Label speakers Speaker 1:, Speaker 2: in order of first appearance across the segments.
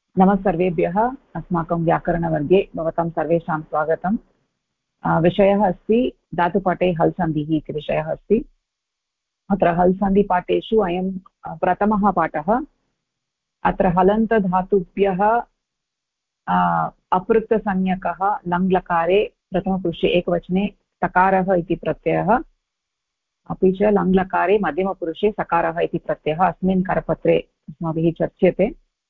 Speaker 1: नमः सर्वेभ्यः। अस्माकं व्याकरणवर्गे भवतां सर्वेषां स्वागतम्। विषयः अस्ति धातुपाठे हल् सन्धिः इति विषयः अस्ति। अत्र हल् सन्धिपाठेषु अयं प्रथमः पाठः। अत्र हलन्तधातुभ्यः अपृक्तसंज्ञकः लङ्लकारे प्रथमपुरुषे एकवचने सकारः इति प्रत्ययः, अपि च लङ्लकारे मध्यमपुरुषे सकारः इति प्रत्ययः अस्मिन् करपत्रे अस्माभिः चर्च्यते।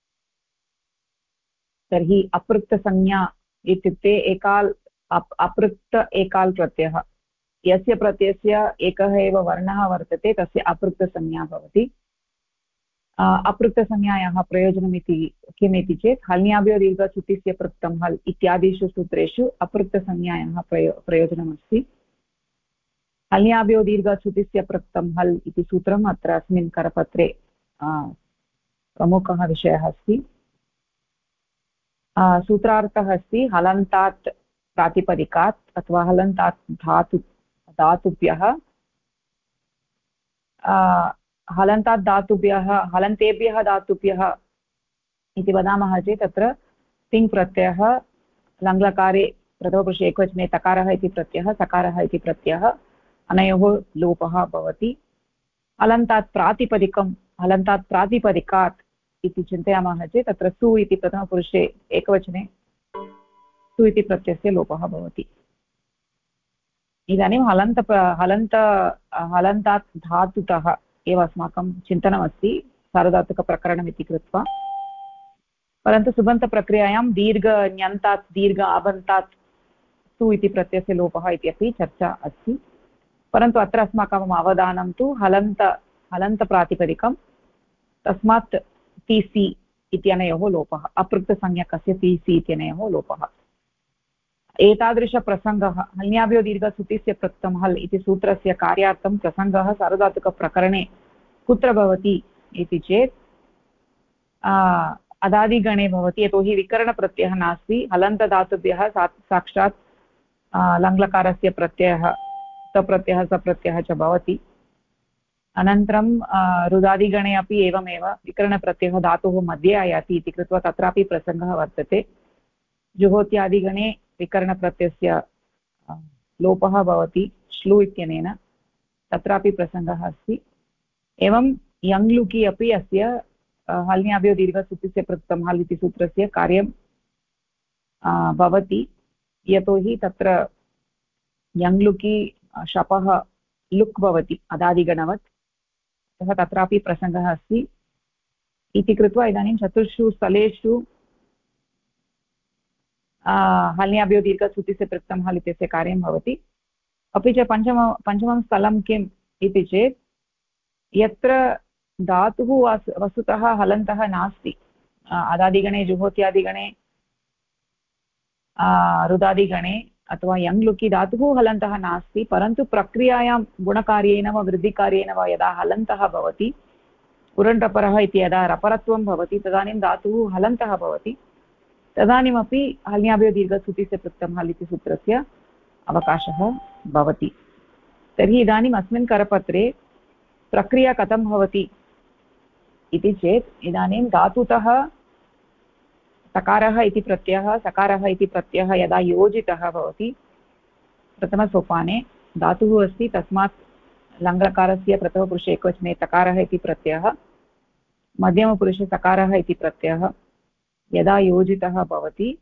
Speaker 1: तर्हि अपृक्तसंज्ञा इत्युक्ते अपृक्त एकाल् प्रत्ययः, यस्य प्रत्ययस्य एकः एव वर्णः वर्तते तस्य अपृक्तसंज्ञा भवति। अपृक्तसंज्ञायाः प्रयोजनमिति किम् इति चेत् हल्न्याभ्यो दीर्घसुतिस्य पृक्तं हल् इत्यादिषु सूत्रेषु अपृक्तसंज्ञायाः प्रयोजनमस्ति। हल्न्याभ्यो दीर्घसुतिस्य पृक्तं हल् इति सूत्रम् अत्र अस्मिन् करपत्रे प्रमुखः विषयः अस्ति। सूत्रार्थः अस्ति हलन्तात् प्रातिपदिकात् अथवा हलन्तात् धातुभ्यः हलन्तात् धातुभ्यः हलन्तेभ्यः धातुभ्यः इति वदामः चेत् तत्र तिङ् प्रत्ययः लङ्लकारे प्रथमपुरुषे एकवचने तकारः इति प्रत्ययः सकारः इति प्रत्ययः अनयोः लोपः भवति। हलन्तात् प्रातिपदिकात् इति चिन्तयामः चेत् तत्र सु इति प्रथमपुरुषे एकवचने सु इति प्रत्ययस्य लोपः भवति। इदानीं हलन्तात् धातुतः एव अस्माकं चिन्तनमस्ति सार्वधातुकप्रकरणमिति कृत्वा, परन्तु सुबन्तप्रक्रियायां ञन्तात् दीर्घ आबन्तात् सु इति प्रत्ययस्य लोपः इत्यपि चर्चा अस्ति। परन्तु अत्र अस्माकम् अवधानं तु हलन्तप्रातिपदिकं, तस्मात् तिसि इत्यनयोः लोपः, अपृक्तसंज्ञकस्य तिसि इत्यनयोः लोपः। एतादृशप्रसङ्गः हल्न्याभ्यो दीर्घसुतिस्य पृक्तं हल् इति सूत्रस्य कार्यार्थं प्रसङ्गः सार्वधातुकप्रकरणे कुत्र भवति इति चेत् अदादिगणे भवति। यतोहि विकरणप्रत्ययः नास्ति, हलन्तधातुभ्यः साक्षात् लङ्लकारस्य प्रत्ययः सप्रत्ययः सप्रत्ययः च भवति। अनन्तरं रुदादिगणे अपि एवमेव विकरणप्रत्ययः धातोः मध्ये आयाति इति कृत्वा तत्रापि प्रसङ्गः वर्तते। जुहोत्यादिगणे विकरणप्रत्ययस्य लोपः भवति श्लू इत्यनेन, तत्रापि प्रसङ्गः अस्ति। एवं यङ्लुकि अपि अस्य हल्न्याभ्यो दीर्घसुतिस्य पृक्तं हल् इति सूत्रस्य कार्यं भवति, यतोहि तत्र यङ्लुकि शपः लुक् भवति अदादिगणवत्, अतः तत्रापि प्रसङ्गः अस्ति इति कृत्वा इदानीं चतुर्षु स्थलेषु हल्न्याभ्यो दीर्घसुतिस्य पृक्तं हल् इत्यस्य कार्यं भवति। अपि च पञ्चमं स्थलं किम् इति चेत् यत्र धातुः वस्तुतः हलन्तः नास्ति, अदादिगणे जुहोत्यादिगणे रुदादिगणे अथवा यङ्लुकि धातुः हलन्तः नास्ति, परन्तु प्रक्रियायां गुणकार्येण वा वृद्धिकार्येण वा यदा हलन्तः भवति, उरण्रपरः इति यदा रपरत्वं भवति तदानीं धातुः हलन्तः भवति, तदानीमपि हल्न्याभ्यो दीर्घसुतिस्य पृक्तं हल् इति सूत्रस्य अवकाशः भवति। तर्हि इदानीम् अस्मिन् करपत्रे प्रक्रिया कथं भवति इति चेत् इदानीं धातुतः सकारः इति प्रत्ययः सकारः इति प्रत्ययः यदा योजितः भवति, प्रथमसोपाने धातुः अस्ति, तस्मात् लङ्लकारस्य प्रथमपुरुषे एकवचने तकारः इति प्रत्ययः, मध्यमपुरुषे सकारः इति प्रत्ययः यदा योजितः भवति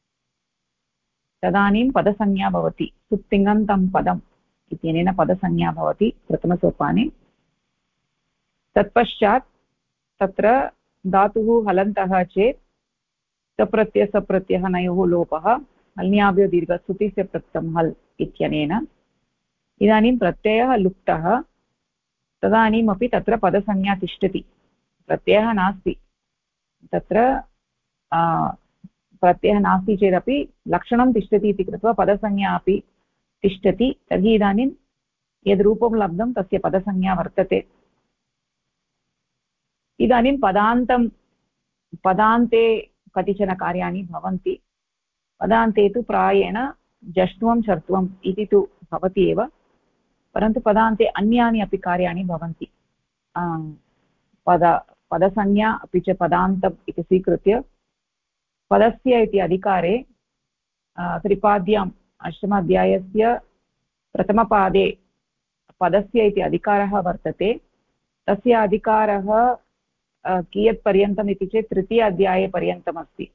Speaker 1: तदानीं पदसंज्ञा भवति। सुप्तिङन्तं पदम् इत्यनेन पदसंज्ञा भवति प्रथमसोपाने। तत्पश्चात् तत्र धातुः हलन्तः चेत् सप्रत्ययः लोपः हल्न्याभ्यो दीर्घसुतिस्य पृक्तं हल् इत्यनेन। इदानीं प्रत्ययः लुप्तः, तदानीमपि तत्र पदसंज्ञा तिष्ठति, प्रत्ययः नास्ति, तत्र प्रत्ययः नास्ति चेदपि लक्षणं तिष्ठति इति कृत्वा पदसंज्ञा अपि तिष्ठति। तर्हि इदानीं यद् रूपं लब्धं तस्य पदसंज्ञा वर्तते। इदानीं पदान्ते कतिचन कार्याणि भवन्ति। पदान्ते तु प्रायेण जष्ट्वं चर्त्वम् इति तु भवति एव, परन्तु पदान्ते अन्यानि अपि कार्याणि भवन्ति। पदसंज्ञा अपि च पदान्तम् इति स्वीकृत्य पदस्य इति अधिकारे त्रिपाद्याम् अष्टमाध्यायस्य प्रथमपादे पदस्य इति अधिकारः वर्तते। तस्य अधिकारः कियत् पर्यन्तम् इति चेत् तृतीय अध्यायपर्यन्तम् अस्ति।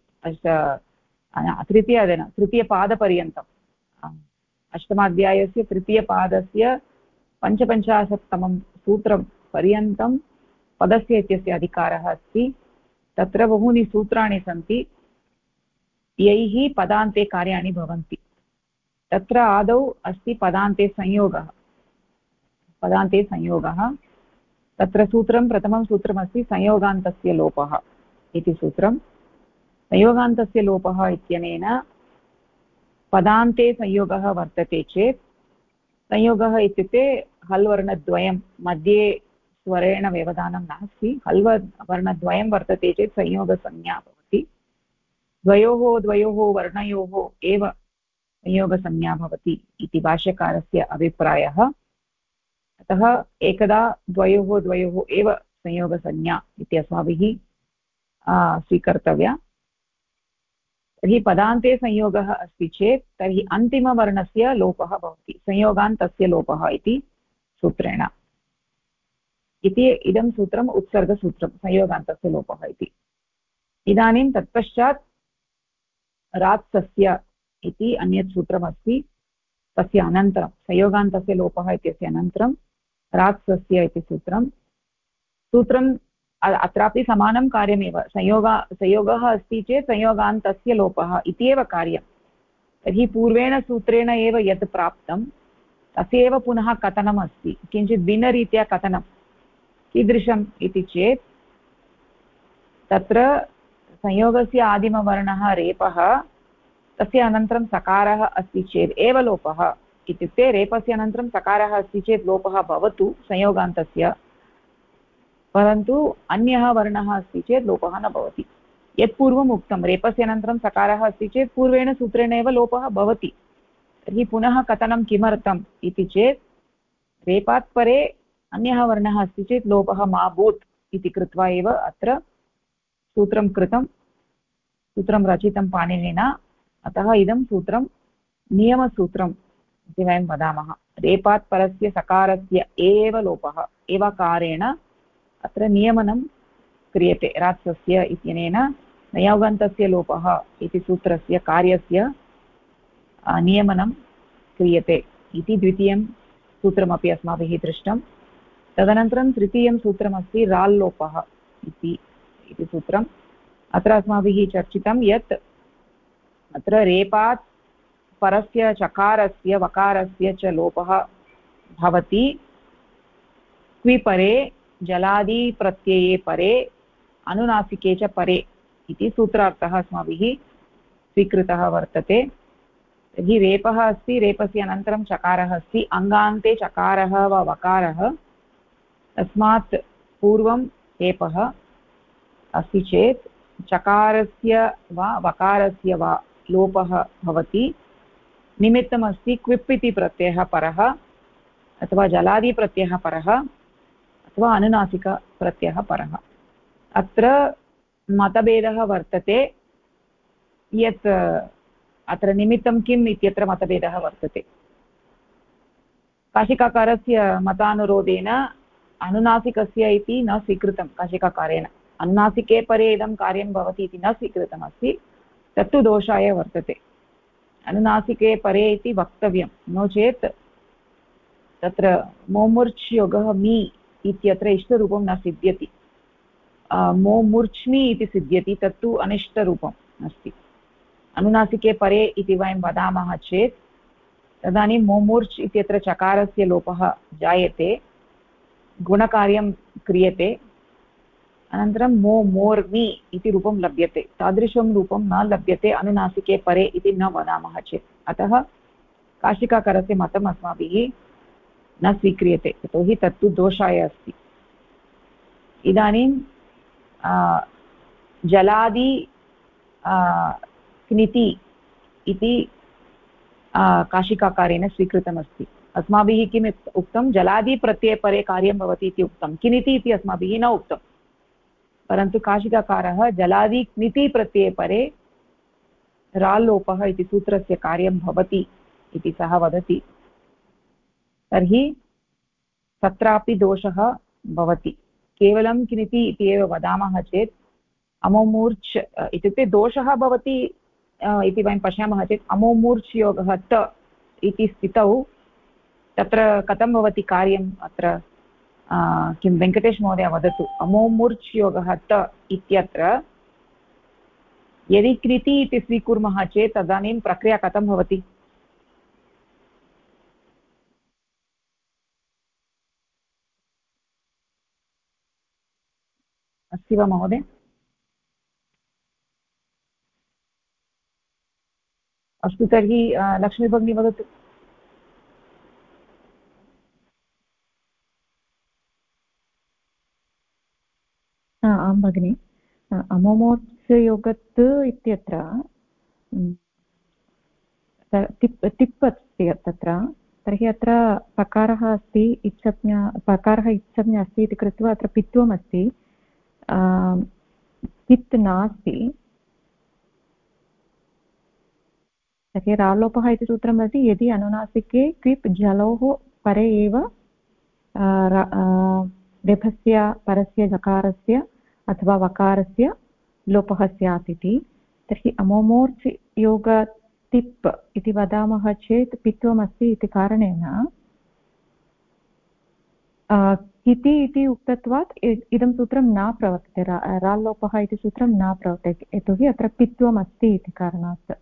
Speaker 1: तृतीयपादपर्यन्तम् अष्टमाध्यायस्य तृतीयपादस्य 55तमं सूत्रं पर्यन्तं पदस्य इत्यस्य अधिकारः अस्ति। तत्र बहूनि सूत्राणि सन्ति यैः पदान्ते कार्याणि भवन्ति। तत्र आदौ अस्ति पदान्ते संयोगः। तत्र सूत्रं प्रथमं सूत्रमस्ति संयोगान्तस्य लोपः इति सूत्रं। संयोगान्तस्य लोपः इत्यनेन पदान्ते संयोगः वर्तते चेत्, संयोगः इत्युक्ते हल् वर्णद्वयं मध्ये स्वरेण व्यवधानं नास्ति, हल् वर्णद्वयं वर्तते चेत् संयोगसंज्ञा भवति। द्वयोः वर्णयोः एव संयोगसंज्ञा भवति इति भाष्यकारस्य अभिप्रायः। अतः एकदा द्वयोः एव संयोगसंज्ञा इति अस्माभिः स्वीकर्तव्या। तर्हि पदान्ते संयोगः अस्ति चेत् तर्हि अन्तिमवर्णस्य लोपः भवति, संयोगान्तस्य लोपः इति सूत्रेण। इति इदं सूत्रम् उत्सर्गसूत्रं, संयोगान्तस्य लोपः इति। इदानीं तत्पश्चात् रात्सस्य इति अन्यत् सूत्रमस्ति। तस्य अनन्तरं संयोगान्तस्य लोपः इत्यस्य अनन्तरं रात्सस्य इति सूत्रम् अत्रापि समानं कार्यमेव। संयोगः अस्ति चेत् संयोगान्तस्य लोपः इत्येव कार्यं। तर्हि पूर्वेण सूत्रेण एव यत् प्राप्तं तस्यैव पुनः कथनम् अस्ति, किञ्चित् भिन्नरीत्या कथनं। कीदृशम् इति चेत् तत्र संयोगस्य आदिमवर्णः रेपः, तस्य अनन्तरं सकारः अस्ति चेत् एव लोपः। इत्युक्ते रेपस्य अनन्तरं सकारः अस्ति चेत् लोपः भवतु संयोगान्तस्य, परन्तु अन्यः वर्णः अस्ति चेत् लोपः न भवति। यत् पूर्वम् उक्तं रेपस्य अनन्तरं सकारः अस्ति चेत् पूर्वेण सूत्रेण एव लोपः भवति। तर्हि पुनः कथनं किमर्थम् इति चेत् रेपात् परे अन्यः वर्णः अस्ति चेत् लोपः मा भूत् इति कृत्वा एव अत्र सूत्रं रचितं पाणिनिना। अतः इदं सूत्रं नियमसूत्रम् इति वयं वदामः। रेपात् परस्य सकारस्य एव लोपः एवकारेण अत्र नियमनं क्रियते। रात्सस्य इत्यनेन संयोगान्तस्य लोपः इति सूत्रस्य कार्यस्य नियमनं क्रियते इति द्वितीयं सूत्रमपि अस्माभिः दृष्टं। तदनन्तरं तृतीयं सूत्रमस्ति राल्लोपः इति सूत्रम्। अत्र अस्माभिः चर्चितं यत् अत्र रेपात् परस्य चकारस्य वकारस्य च लोपः भवति क्विपरे जलादिप्रत्यये परे अनुनासिके च परे इति सूत्रार्थः अस्माभिः स्वीकृतः वर्तते। तर्हि रेपः अस्ति, रेपस्य अनन्तरं चकारः अस्ति, अङ्गान्ते चकारः वा वकारः, तस्मात् पूर्वं रेपः अस्ति चेत् चकारस्य वा वकारस्य वा लोपः भवति। निमित्तमस्ति क्विप् इति प्रत्ययः परः अथवा जलादिप्रत्ययः परः अथवा अनुनासिकप्रत्ययः परः। अत्र मतभेदः वर्तते यत् अत्र निमित्तं किम् इत्यत्र मतभेदः वर्तते। काशिकाकारस्य मतानुरोधेन अनुनासिकस्य इति न स्वीकृतं काशिकाकारेण। अनुनासिके परे इदं कार्यं भवति इति न स्वीकृतमस्ति, तत्तु दोषाय वर्तते। अनुनासिके परे इति वक्तव्यं, नो चेत् तत्र मोमुर्च् योगः मी इत्यत्र इष्टरूपं न सिद्ध्यति। मोमुर्च्मि इति सिद्ध्यति, तत्तु अनिष्टरूपम् अस्ति। अनुनासिके परे इति वयं वदामः चेत् तदानीं मोमुर्च् इत्यत्र चकारस्य लोपः जायते, गुणकार्यं क्रियते, अनन्तरं मोर्मि इति रूपं लभ्यते। तादृशं रूपं न लभ्यते अनुनासिके परे इति न वदामः चेत्। अतः काशिकाकारस्य मतम् अस्माभिः न स्वीक्रियते, यतोहि तत्तु दोषाय अस्ति। इदानीं जलादि क्निति इति काशिकाकारेण स्वीकृतमस्ति। अस्माभिः किम् उक्तं, जलादिप्रत्ययपरे कार्यं भवति इति उक्तं, किनिति इति अस्माभिः न उक्तं, परन्तु काशिकाकारः जलादि क्निति प्रत्यये परे राल्लोपः इति सूत्रस्य कार्यं भवति इति सः वदति, तर्हि तत्रापि दोषः भवति। केवलं किमिति इति एव वदामः चेत् अमोमूर्च् इत्युक्ते दोषः भवति इति वयं पश्यामः चेत् अमोमूर्च् योगः त इति स्थितौ तत्र कथं भवति कार्यम् अत्र किं वेङ्कटेश महोदय वदतु। अमोमूर्च् योगः त इत्यत्र यदि कृति इति स्वीकुर्मः चेत् तदानीं प्रक्रिया कथं भवति? अस्ति वा महोदय? अस्तु, तर्हि लक्ष्मी भगिनी वदतु।
Speaker 2: आं भगिनि, अमोमोत्सयोगत् इत्यत्र तिप् अस्ति तत्र, तर्हि अत्र पकारः अस्ति, इत्संज्ञा पकारः इत्संज्ञा अस्ति इति कृत्वा अत्र पित्वम् अस्ति, तित् नास्ति। तर्हि रालोपः इति सूत्रं भवति यदि अनुनासिके क्विप् जलोः परे एव रेफस्य परस्य जकारस्य अथवा वकारस्य लोपः स्यात् इति। तर्हि अमोमोर्च् योग तिप् इति वदामः चेत् पित्वमस्ति इति कारणेन किति इति उक्तत्वात् इदं सूत्रं न प्रवर्तते, राल्लोपः इति सूत्रं न प्रवर्तते, यतोहि अत्र पित्वमस्ति इति कारणात्।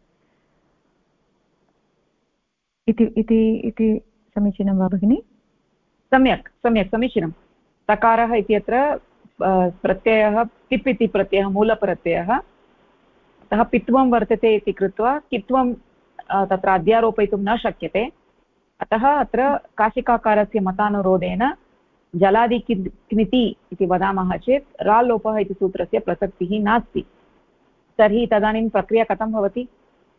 Speaker 2: इति समीचीनं वा भगिनि?
Speaker 1: सम्यक् सम्यक्, समीचीनं। तकारः इत्यत्र प्रत्ययः तिप् इति प्रत्ययः मूलप्रत्ययः, अतः पित्वं वर्तते इति कृत्वा कित्वं तत्र अध्यारोपयितुं न शक्यते। अतः अत्र काशिकाकारस्य मतानुरोधेन जलादि क्निति इति वदामः चेत् राल्लोपः इति सूत्रस्य प्रसक्तिः नास्ति। तर्हि तदानीं प्रक्रिया कथं भवति?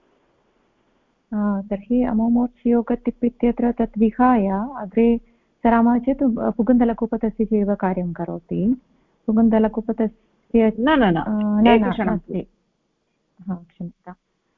Speaker 2: तर्हि अमोमोत्सयोगतिप् इत्यत्र तत् विहाय अग्रे सरामः चेत् पुगन्धलकुपतस्य एव कार्यं करोति। पुगन्धलकुपतस्य
Speaker 1: नास्ति,
Speaker 2: क्षम्यताम्,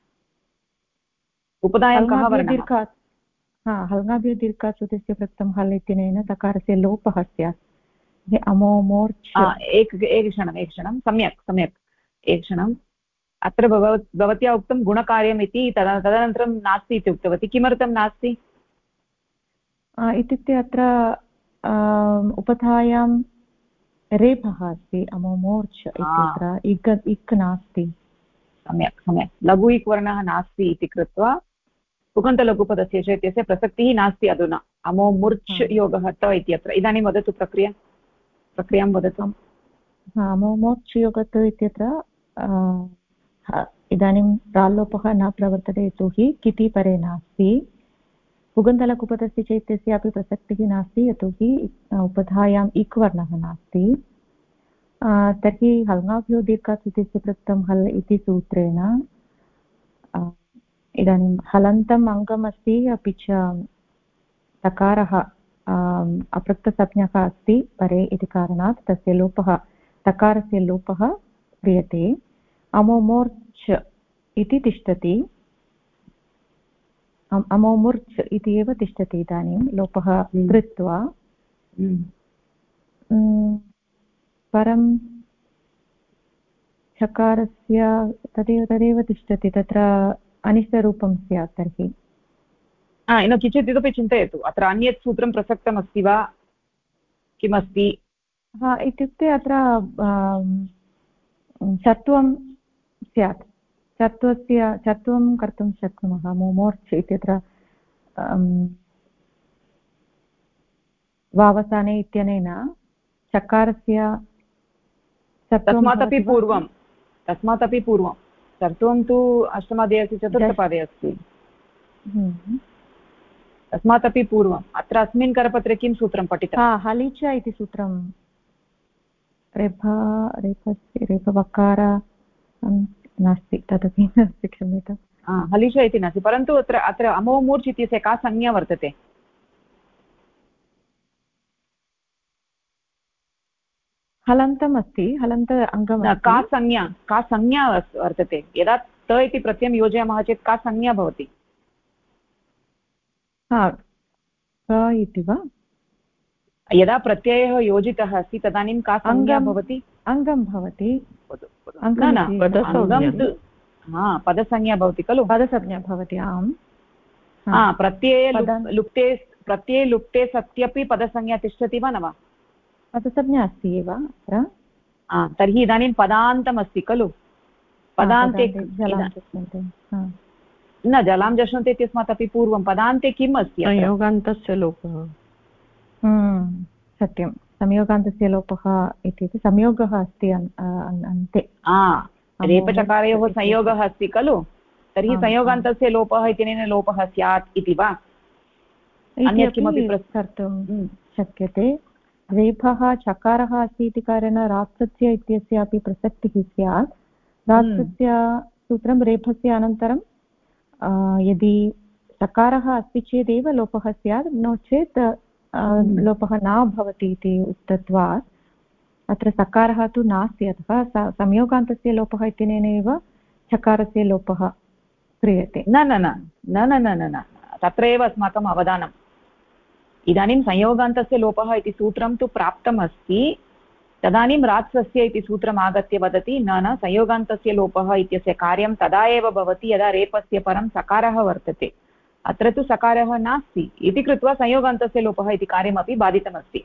Speaker 1: उपधायां कः वर्णः?
Speaker 2: हल्ङ्गाभ्यो दीर्घात् सूत्रस्य प्रत्ययं हल् इत्यनेन तकारस्य लोपः स्यात्। अमोमोर्च्
Speaker 1: एकक्षणं, सम्यक् सम्यक्, एकक्षणम्। अत्र भवत्या उक्तं गुणकार्यम् इति, तदनन्तरं नास्ति इति उक्तवती। किमर्थं नास्ति?
Speaker 2: इत्युक्ते अत्र उपधायां रेफः अस्ति, अमोमोर्च् इत्यत्र इक् नास्ति।
Speaker 1: सम्यक् सम्यक्, लघु इक् वर्णः नास्ति इति कृत्वा पुगन्तलघुपदस्य च इत्यस्य प्रसक्तिः नास्ति अधुना। अमोमूर्च् योगः त इत्यत्र। इदानीं वदतु प्रक्रियां वदतु।
Speaker 2: अमोमोर्च् योगत् इत्यत्र इदानीं राल्लोपः न प्रवर्तते, यतोहि किति परे नास्ति। पुगन्तलकुपतस्य च इत्यस्यापि प्रसक्तिः नास्ति, यतोहि उपधायाम् इक् वर्णः नास्ति। तर्हि हल्ङ्गाभ्यो दीर्घात् इत्यस्य प्रत्ययं हल् इति सूत्रेण इदानीं हलन्तम् अङ्गम् अस्ति, अपि च तकारः अपृक्तसंज्ञकः अस्ति परे इति कारणात् तस्य लोपः, तकारस्य लोपः क्रियते। अमोमोर्च् इति तिष्ठति, अमोमूर्च् इति एव तिष्ठति इदानीं लोपः कृत्वा। परं चकारस्य तदेव तिष्ठति, तत्र अनिष्टरूपं स्यात्। तर्हि
Speaker 1: किञ्चित् इतोपि चिन्तयतु, अत्र अन्यत् सूत्रं प्रसक्तमस्ति वा, किमस्ति?
Speaker 2: इत्युक्ते अत्र चत्वं स्यात्, चत्वं कर्तुं शक्नुमः। मोमोर्च् इत्यत्र वावसाने इत्यनेन चकारस्य
Speaker 1: तस्मादपि पूर्वं चत्वं तु अष्टमपादे अस्ति, चतुर्थपादे अस्ति, तस्मादपि पूर्वम्। अत्र अस्मिन् करपत्रे किं सूत्रं पठितं?
Speaker 2: हलिच इति सूत्रं, रेफवकार नास्ति, तदपि नास्ति, क्षम्यताम्।
Speaker 1: हलिश इति नास्ति, परन्तु अत्र अमोमूर्च् इत्यस्य का संज्ञा वर्तते?
Speaker 2: हलन्तम् अस्ति, हलन्त अङ्गम्।
Speaker 1: का संज्ञा वर्तते? यदा त इति प्रत्ययं योजयामः चेत् का संज्ञा भवति?
Speaker 2: इति वा?
Speaker 1: यदा प्रत्ययः योजितः अस्ति तदानीं का संज्ञा भवति?
Speaker 2: अङ्गं भवति।
Speaker 1: न न, अङ्गं तु पदसंज्ञा भवति खलु?
Speaker 2: पदसंज्ञा भवति। आम्।
Speaker 1: प्रत्यये लुप्ते सत्यपि पदसंज्ञा तिष्ठति वा न वा?
Speaker 2: पदसंज्ञा अस्ति एव अत्र।
Speaker 1: तर्हि इदानीं पदान्तम् अस्ति खलु? पदान्ते न जलां जष्णन्ते इत्यस्मात् अपि पूर्वं पदान्ते किम् अस्ति?
Speaker 3: संयोगान्तस्य लोपः।
Speaker 2: सत्यं, संयोगान्तस्य लोपः इत्युक्ते संयोगः अस्ति अन्ते।
Speaker 1: रेपचकारयोः संयोगः अस्ति खलु? तर्हि संयोगान्तस्य लोपः इत्यनेन लोपः स्यात् इति वा? अन्यत् किमपि
Speaker 2: कर्तुं शक्यते। रेफः चकारः अस्ति इति कारणेन रात्सस्य इत्यस्यापि प्रसक्तिः स्यात्। रात्सस्य सूत्रं रेफस्य अनन्तरं यदि सकारः अस्ति चेदेव लोपः स्यात्, नो चेत् लोपः न भवति इति उक्तत्वात् अत्र सकारः तु नास्ति, अतः संयोगान्तस्य लोपः इत्यनेन एव चकारस्य लोपः क्रियते।
Speaker 1: न न न न न न न न तत्र एव अस्माकम् अवधानम्। इदानीं संयोगान्तस्य लोपः इति सूत्रं तु प्राप्तम् अस्ति, तदानीं रात्सस्य इति सूत्रम् आगत्य वदति न न संयोगान्तस्य लोपः इत्यस्य कार्यं तदा एव भवति यदा रेपस्य परं सकारः वर्तते, अत्र तु सकारः नास्ति इति कृत्वा संयोगान्तस्य लोपः इति कार्यमपि बाधितमस्ति।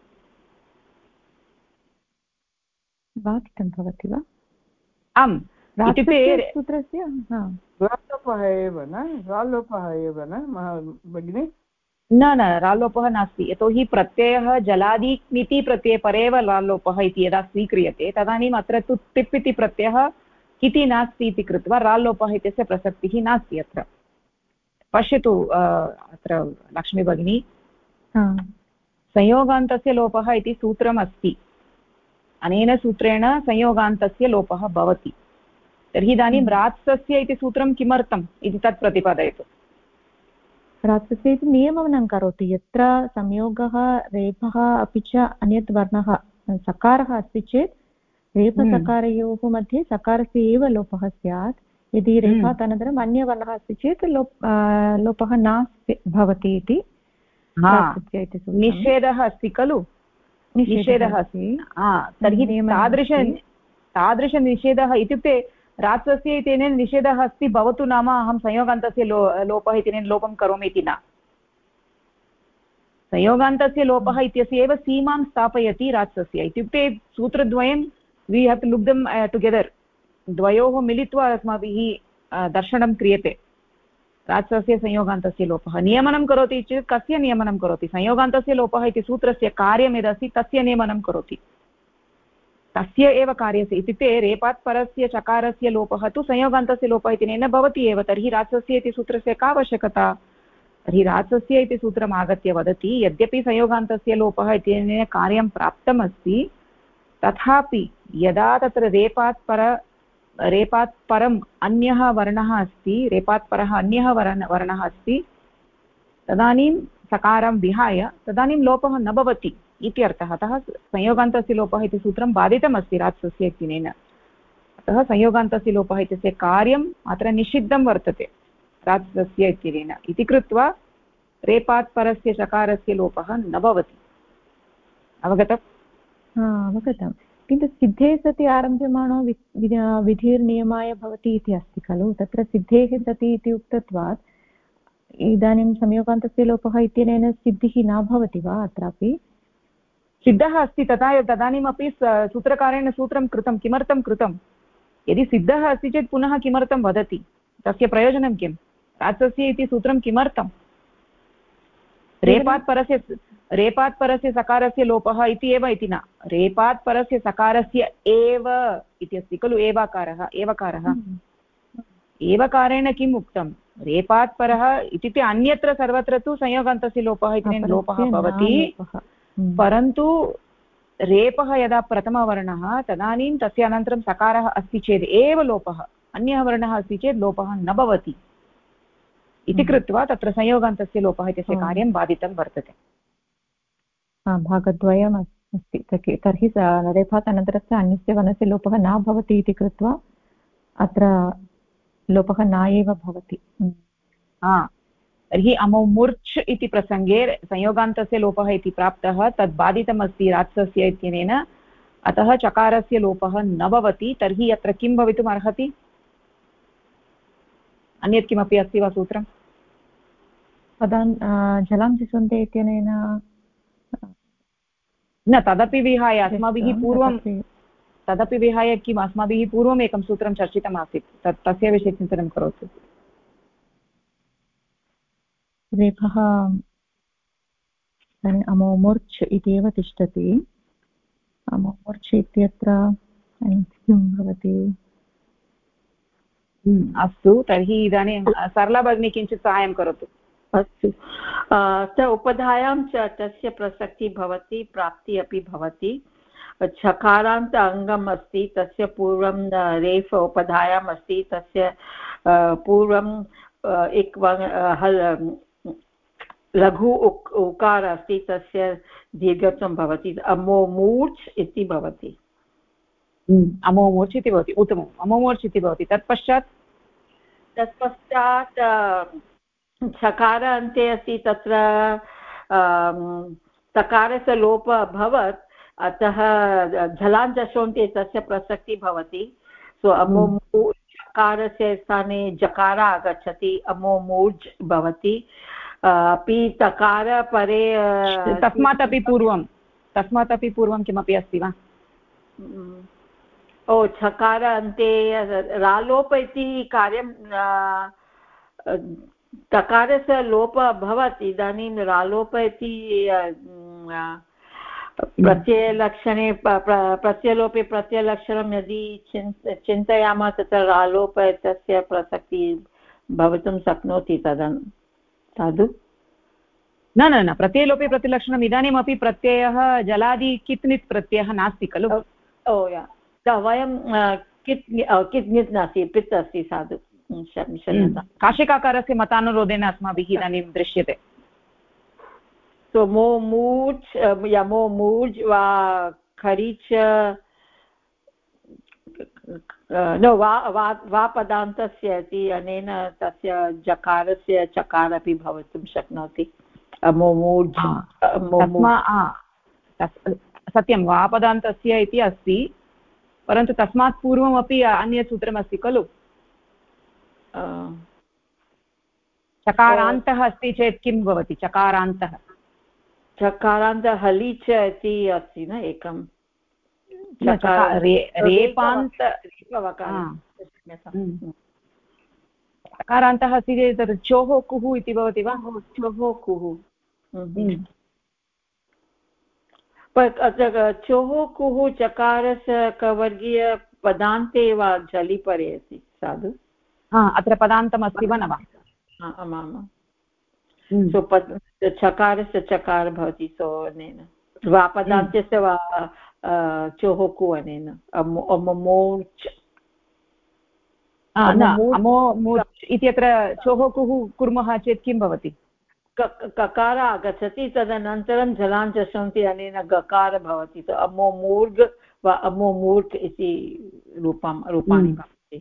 Speaker 2: बाधितं भवति वा?
Speaker 1: आम्, इत्युक्ते
Speaker 2: सूत्रस्य
Speaker 4: रालोपः एव न, रालोपः एव न भगिनि?
Speaker 1: न न, रालोपः नास्ति, यतोहि प्रत्ययः जलादिनिति प्रत्यये परेव रालोपः इति यदा स्वीक्रियते तदानीम् अत्र तु टिप् इति प्रत्ययः किति नास्ति इति कृत्वा रालोपः इत्यस्य प्रसक्तिः नास्ति अत्र। पश्यतु अत्र लक्ष्मी भगिनी, संयोगान्तस्य लोपः इति सूत्रमस्ति, अनेन सूत्रेण संयोगान्तस्य लोपः भवति। तर्हि इदानीं रात्सस्य इति सूत्रं किमर्थम् इति तत् प्रतिपादयतु।
Speaker 2: रात्सस्य इति नियमनं करोति, यत्र संयोगः रेफः अपि च अन्यत् वर्णः सकारः अस्ति चेत् रेफसकारयोः मध्ये सकारस्य एव लोपः स्यात्। यदि रेफात् अनन्तरम् अन्यवर्णः अस्ति चेत् लोपः न भवति इति
Speaker 1: निषेधः अस्ति खलु? निषेधः अस्ति। तर्हि तादृशनिषेधः इत्युक्ते रात्सस्य इत्यनेन निषेधः अस्ति भवतु नाम अहं संयोगान्तस्य लोपः इत्यनेन लोपं करोमि इति न। संयोगान्तस्य लोपः इत्यस्य एव सीमां स्थापयति रात्सस्य। इत्युक्ते सूत्रद्वयं we have to look them together, द्वयोः मिलित्वा अस्माभिः दर्शनं क्रियते। रात्सस्य संयोगान्तस्य लोपः नियमनं करोति चेत् कस्य नियमनं करोति? संयोगान्तस्य लोपः इति सूत्रस्य कार्यं यदस्ति तस्य नियमनं करोति, तस्य एव कार्यस्य। इत्युक्ते रेपात् परस्य चकारस्य लोपः तु संयोगान्तस्य लोपः इति न भवति एव, तर्हि रात्सस्य इति सूत्रस्य का आवश्यकता? तर्हि रात्सस्य इति सूत्रम् आगत्य वदति यद्यपि संयोगान्तस्य लोपः इत्यनेन कार्यं प्राप्तमस्ति, तथापि यदा तत्र रेपात् परम् अन्यः वर्णः अस्ति, रेपात् परः अन्यः वर्णः अस्ति, तदानीं सकारं विहाय तदानीं लोपः न भवति इति अर्थः। अतः संयोगान्तस्य लोपः इति सूत्रं बाधितमस्ति रात्सस्य इत्यनेन। अतः संयोगान्तस्य लोपः इत्यस्य कार्यम् अत्र निषिद्धं वर्तते रात्सस्य इत्यनेन इति कृत्वा रेपात् परस्य चकारस्य लोपः न भवति। अवगतम्?
Speaker 2: अवगतं। किन्तु सिद्धे सति आरभ्यमाणो विधिर्नियमाय भवति इति अस्ति खलु? तत्र सिद्धेः सति इति उक्तत्वात् इदानीं संयोगान्तस्य लोपः इत्यनेन सिद्धिः न भवति वा? अत्रापि
Speaker 1: सिद्धः अस्ति, तदानीमपि सूत्रकारेण सूत्रं कृतं। किमर्थं कृतं? यदि सिद्धः अस्ति चेत् पुनः किमर्थं वदति? तस्य प्रयोजनं किं? रात्सस्य इति सूत्रं किमर्थं? रेपात् परस्य सकारस्य लोपः इति एव इति न, रेपात् परस्य सकारस्य एव इति अस्ति खलु? एवकारः एवकारेण किम् उक्तं? रेपात् परः इत्युक्ते अन्यत्र सर्वत्र तु संयोगान्तस्य लोपः इति लोपः भवति, परन्तु रेपः यदा प्रथमवर्णः तदानीं तस्य अनन्तरं सकारः अस्ति चेत् एव लोपः, अन्यः वर्णः अस्ति चेत् लोपः न भवति इति कृत्वा तत्र संयोगान्तस्य लोपः इत्यस्य कार्यं बाधितं वर्तते।
Speaker 2: भागद्वयम् अस्ति, तर्हि रेफात् अनन्तरस्य अन्यस्य वर्णस्य लोपः न भवति इति कृत्वा अत्र लोपः न एव भवति।
Speaker 1: तर्हि अमौमूर्च् इति प्रसङ्गे संयोगान्तस्य लोपः इति प्राप्तः, तद् बाधितमस्ति रात्सस्य इत्यनेन, अतः चकारस्य लोपः न भवति। तर्हि अत्र किं भवितुम् अर्हति? अन्यत् किमपि अस्ति वा सूत्रम्?
Speaker 2: जलं जिषन्ते इत्यनेन
Speaker 1: न, तदपि विहाय अस्माभिः पूर्वं, तदपि विहाय किम् अस्माभिः पूर्वम् एकं सूत्रं चर्चितमासीत्, तस्य विषये चिन्तनं करोतु।
Speaker 2: रेफः अमौमूर्च् इत्येव तिष्ठति। अमौमूर्च् इत्यत्र किं भवति?
Speaker 1: अस्तु, तर्हि इदानीं सरला भगिनी किञ्चित् साहाय्यं करोतु।
Speaker 3: अस्तु, उपधायां च तस्य प्रसक्तिः भवति, प्राप्तिः अपि भवति। छकारान्त अङ्गम् अस्ति, तस्य पूर्वं रेफ उपधायाम् अस्ति, तस्य पूर्वं लघु उकार अस्ति, तस्य दीर्घत्वं भवति, अमोमूर्च् इति भवति।
Speaker 1: अमोमूर्च् इति भवति, उत्तमम्। अमोमूर्च् इति भवति। तत्पश्चात्
Speaker 3: छकार अन्ते अस्ति, तत्र तकारस्य लोपः अभवत्, अतः झलाञ्जषोन्ते तस्य प्रसक्तिः भवति। सो अमोमूर्चकारस्य स्थाने जकार आगच्छति, अमोमूर्ज् भवति। अपि तकार परे
Speaker 1: तस्मात् अपि पूर्वं किमपि अस्ति वा?
Speaker 3: छकार अन्ते रालोप इति कार्यं, तकारस्य लोपः अभवत्, इदानीं रालोप इति प्रत्ययलक्षणे प्रत्ययलोपे प्रत्ययलक्षणं यदि चिन्तयामः, तत्र रालोप तस्य प्रसक्तिः भवितुं शक्नोति। साधु
Speaker 1: न, प्रत्ययलोपे प्रतिलक्षणम् इदानीमपि प्रत्ययः जलादि कित्नित् प्रत्ययः नास्ति खलु?
Speaker 3: वयं कित् नास्ति, पित् अस्ति। साधु,
Speaker 1: काशिकाकारस्य मतानुरोधेन अस्माभिः इदानीं दृश्यते।
Speaker 3: सो मोमूर्च् यमोमूर्ज् वा खरीच वा पदान्तस्य इति, अनेन तस्य जकारस्य चकार अपि भवितुं शक्नोति। अमोमूर्ज्
Speaker 1: सत्यं, वा पदान्तस्य इति अस्ति, परन्तु तस्मात् पूर्वमपि अन्यत् सूत्रमस्ति खलु? चकारान्तः अस्ति चेत् किं भवति? चकारान्तः
Speaker 3: हलीच इति अस्ति न एकं,
Speaker 1: चकारान्तः अस्ति चेत् चोः कुः इति भवति वा?
Speaker 3: चोः कुः, चोः कुः चकारस्य कवर्गीय पदान्ते वा झलि परे अस्ति। साधु,
Speaker 1: अत्र पदान्तमस्ति वा न वा?
Speaker 3: आमाम्। सो चकारस्य चकार भवति, सो अनेन वा पदान्तस्य वा चोः कु अनेन अमोमूर्च्
Speaker 1: इत्यत्र चोः कुः कुर्मः चेत् किं भवति?
Speaker 3: ककार आगच्छति, तदनन्तरं जलाञ्जषन्ति, अनेन गकार भवति। अमोमूर्ग् वा अमोमूर्क् इति रूपाणि भवति।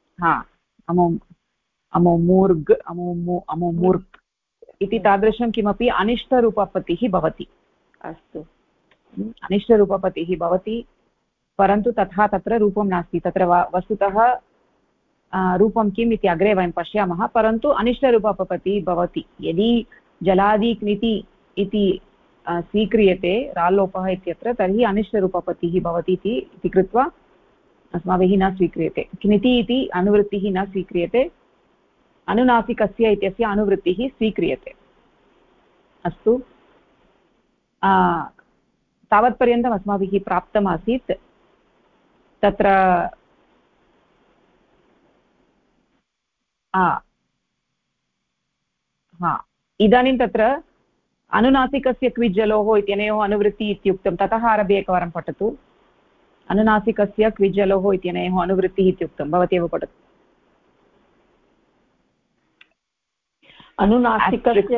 Speaker 1: अमोमूर्ग् अमोमूर्क् इति तादृशं किमपि अनिष्टरूपपतिः भवति।
Speaker 3: अस्तु,
Speaker 1: अनिष्टरूपपतिः भवति, परन्तु तथा तत्र रूपं नास्ति। तत्र वस्तुतः रूपं किम् इति अग्रे वयं पश्यामः, परन्तु अनिष्टरूपपतिः भवति। यदि जलादिक्निति इति स्वीक्रियते रालोपः इत्यत्र, तर्हि अनिष्टरूपपतिः भवति इति कृत्वा अस्माभिः न स्वीक्रियते। क्निति इति अनुवृत्तिः न स्वीक्रियते, अनुनासिकस्य इत्यस्य अनुवृत्तिः स्वीक्रियते। अस्तु, तावत्पर्यन्तम् अस्माभिः प्राप्तमासीत्। तत्र इदानीं तत्र अनुनासिकस्य क्विज्जलोः इत्यनयोः अनुवृत्तिः इत्युक्तं, ततः आरभ्य एकवारं पठतु। अनुनासिकस्य क्विज्जलोः इत्यनयोः अनुवृत्तिः इत्युक्तं, भवती एव पठतु।
Speaker 3: अनुनासिकस्य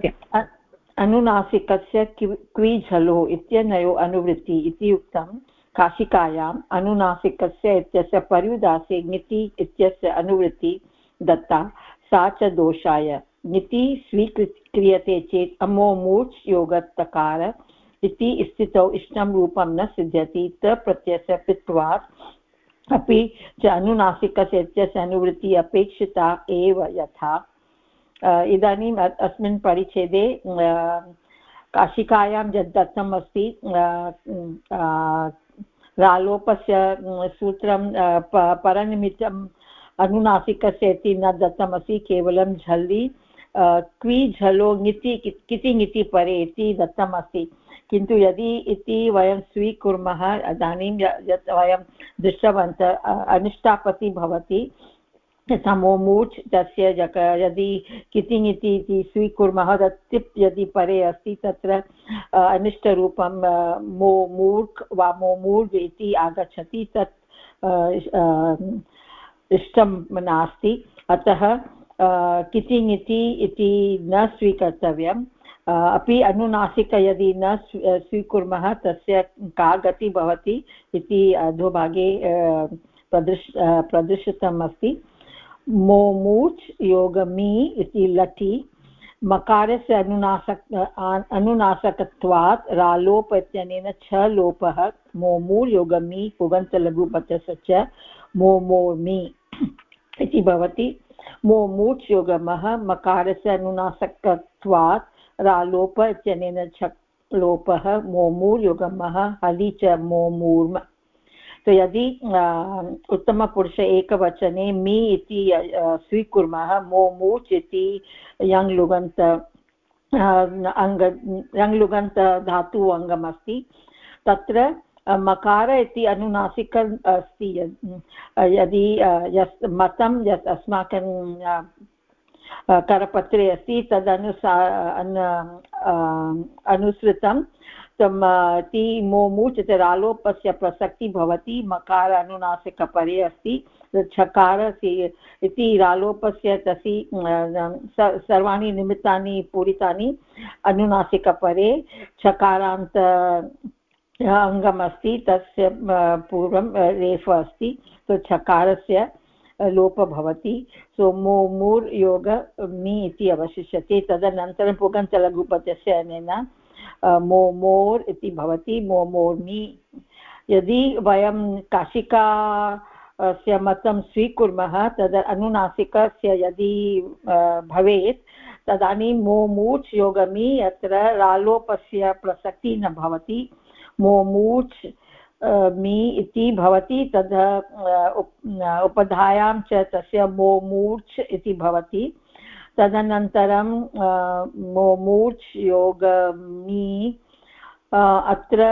Speaker 1: सत्यम्,
Speaker 3: अनुनासिकस्य क्विझलोः इत्यनयोः अनुवृत्तिः इति उक्तं। काशिकायाम् अनुनासिकस्य इत्यस्य पर्युदासे ङिति इत्यस्य अनुवृत्ति दत्ता सा च दोषाय ङिति स्वीक्रियते चेत् अमोमूर्च् योगतकार इति स्थितौ इष्टं रूपं न सिद्ध्यति प्रत्ययस्य पित्वात् अपि च अनुनासिकस्य इत्यस्य अनुवृत्तिः अपेक्षिता एव यथा इदानीम् अस्मिन् परिच्छेदे काशिकायां यद् दत्तम् अस्ति रालोपस्य सूत्रं परनिमित्तम् अनुनासिकस्य इति न दत्तमस्ति केवलं झलि क्वि झलो ङिति किति ङिति परे इति दत्तमस्ति किन्तु यदि इति वयं स्वीकुर्मः इदानीं यत् वयं दृष्टवन्तः अनिष्टापति भवति यथा मोमूर्च् तस्य यदि कितिङ् इति स्वीकुर्मः तत् तिप् यदि परे अस्ति तत्र अनिष्टरूपं मोमूर्ख् वा मोमूर् इति आगच्छति तत् इष्टं नास्ति अतः कितिङ् इति न स्वीकर्तव्यम् अपि अनुनासिक यदि न स्वीकुर्मः तस्य का गति भवति इति अधोभागे प्रदर्शितम् अस्ति मोमूच् योगमी इति लटि मकारस्य अनुनासकत्वात् रालोप इत्यनेन छ लोपः मोमूर् योगमी पुगन्तलघुपथस्य च मोमोर्मि इति भवति मोमूच् योगमः मकारस्य अनुनासकत्वात् रालोप इत्यनेन छ लोपः मोमूर् योगमः हलि च मोमूर्म तो यदि उत्तमपुरुष एकवचने मी इति स्वीकुर्मः मोमूच् इति यङ्लुगन्त यङ्लुगन्त धातु अङ्गमस्ति तत्र मकार इति अनुनासिक अस्ति यदि यत् मतं यत् अस्माकं करपत्रे अस्ति अनुसृतं ति मोमूच् इति रालोपस्य प्रसक्ति भवति मकार अनुनासिकपरे अस्ति छकार इति रालोपस्य तस्य सर्वाणि निमित्तानि पूरितानि अनुनासिकपरे छकारान्त अङ्गमस्ति तस्य पूर्वं रेफ अस्ति तो छकारस्य लोप भवति सो मोमूर् योग मी इति अवशिष्यते तदनन्तरं पुगन्तलघुपथस्य अनेन मोमोर् इति भवति मोमोर्मि यदि वयं काशिकास्य मतं स्वीकुर्मः तद् अनुनासिकस्य यदि भवेत् तदानीं मोमूच् योगमि अत्र रालोपस्य प्रसक्तिः न भवति मोमूच् मी इति भवति तद् उपधायां च तस्य मोमूर्च् इति भवति तदनन्तरं मोमूर्च् योगमी अत्र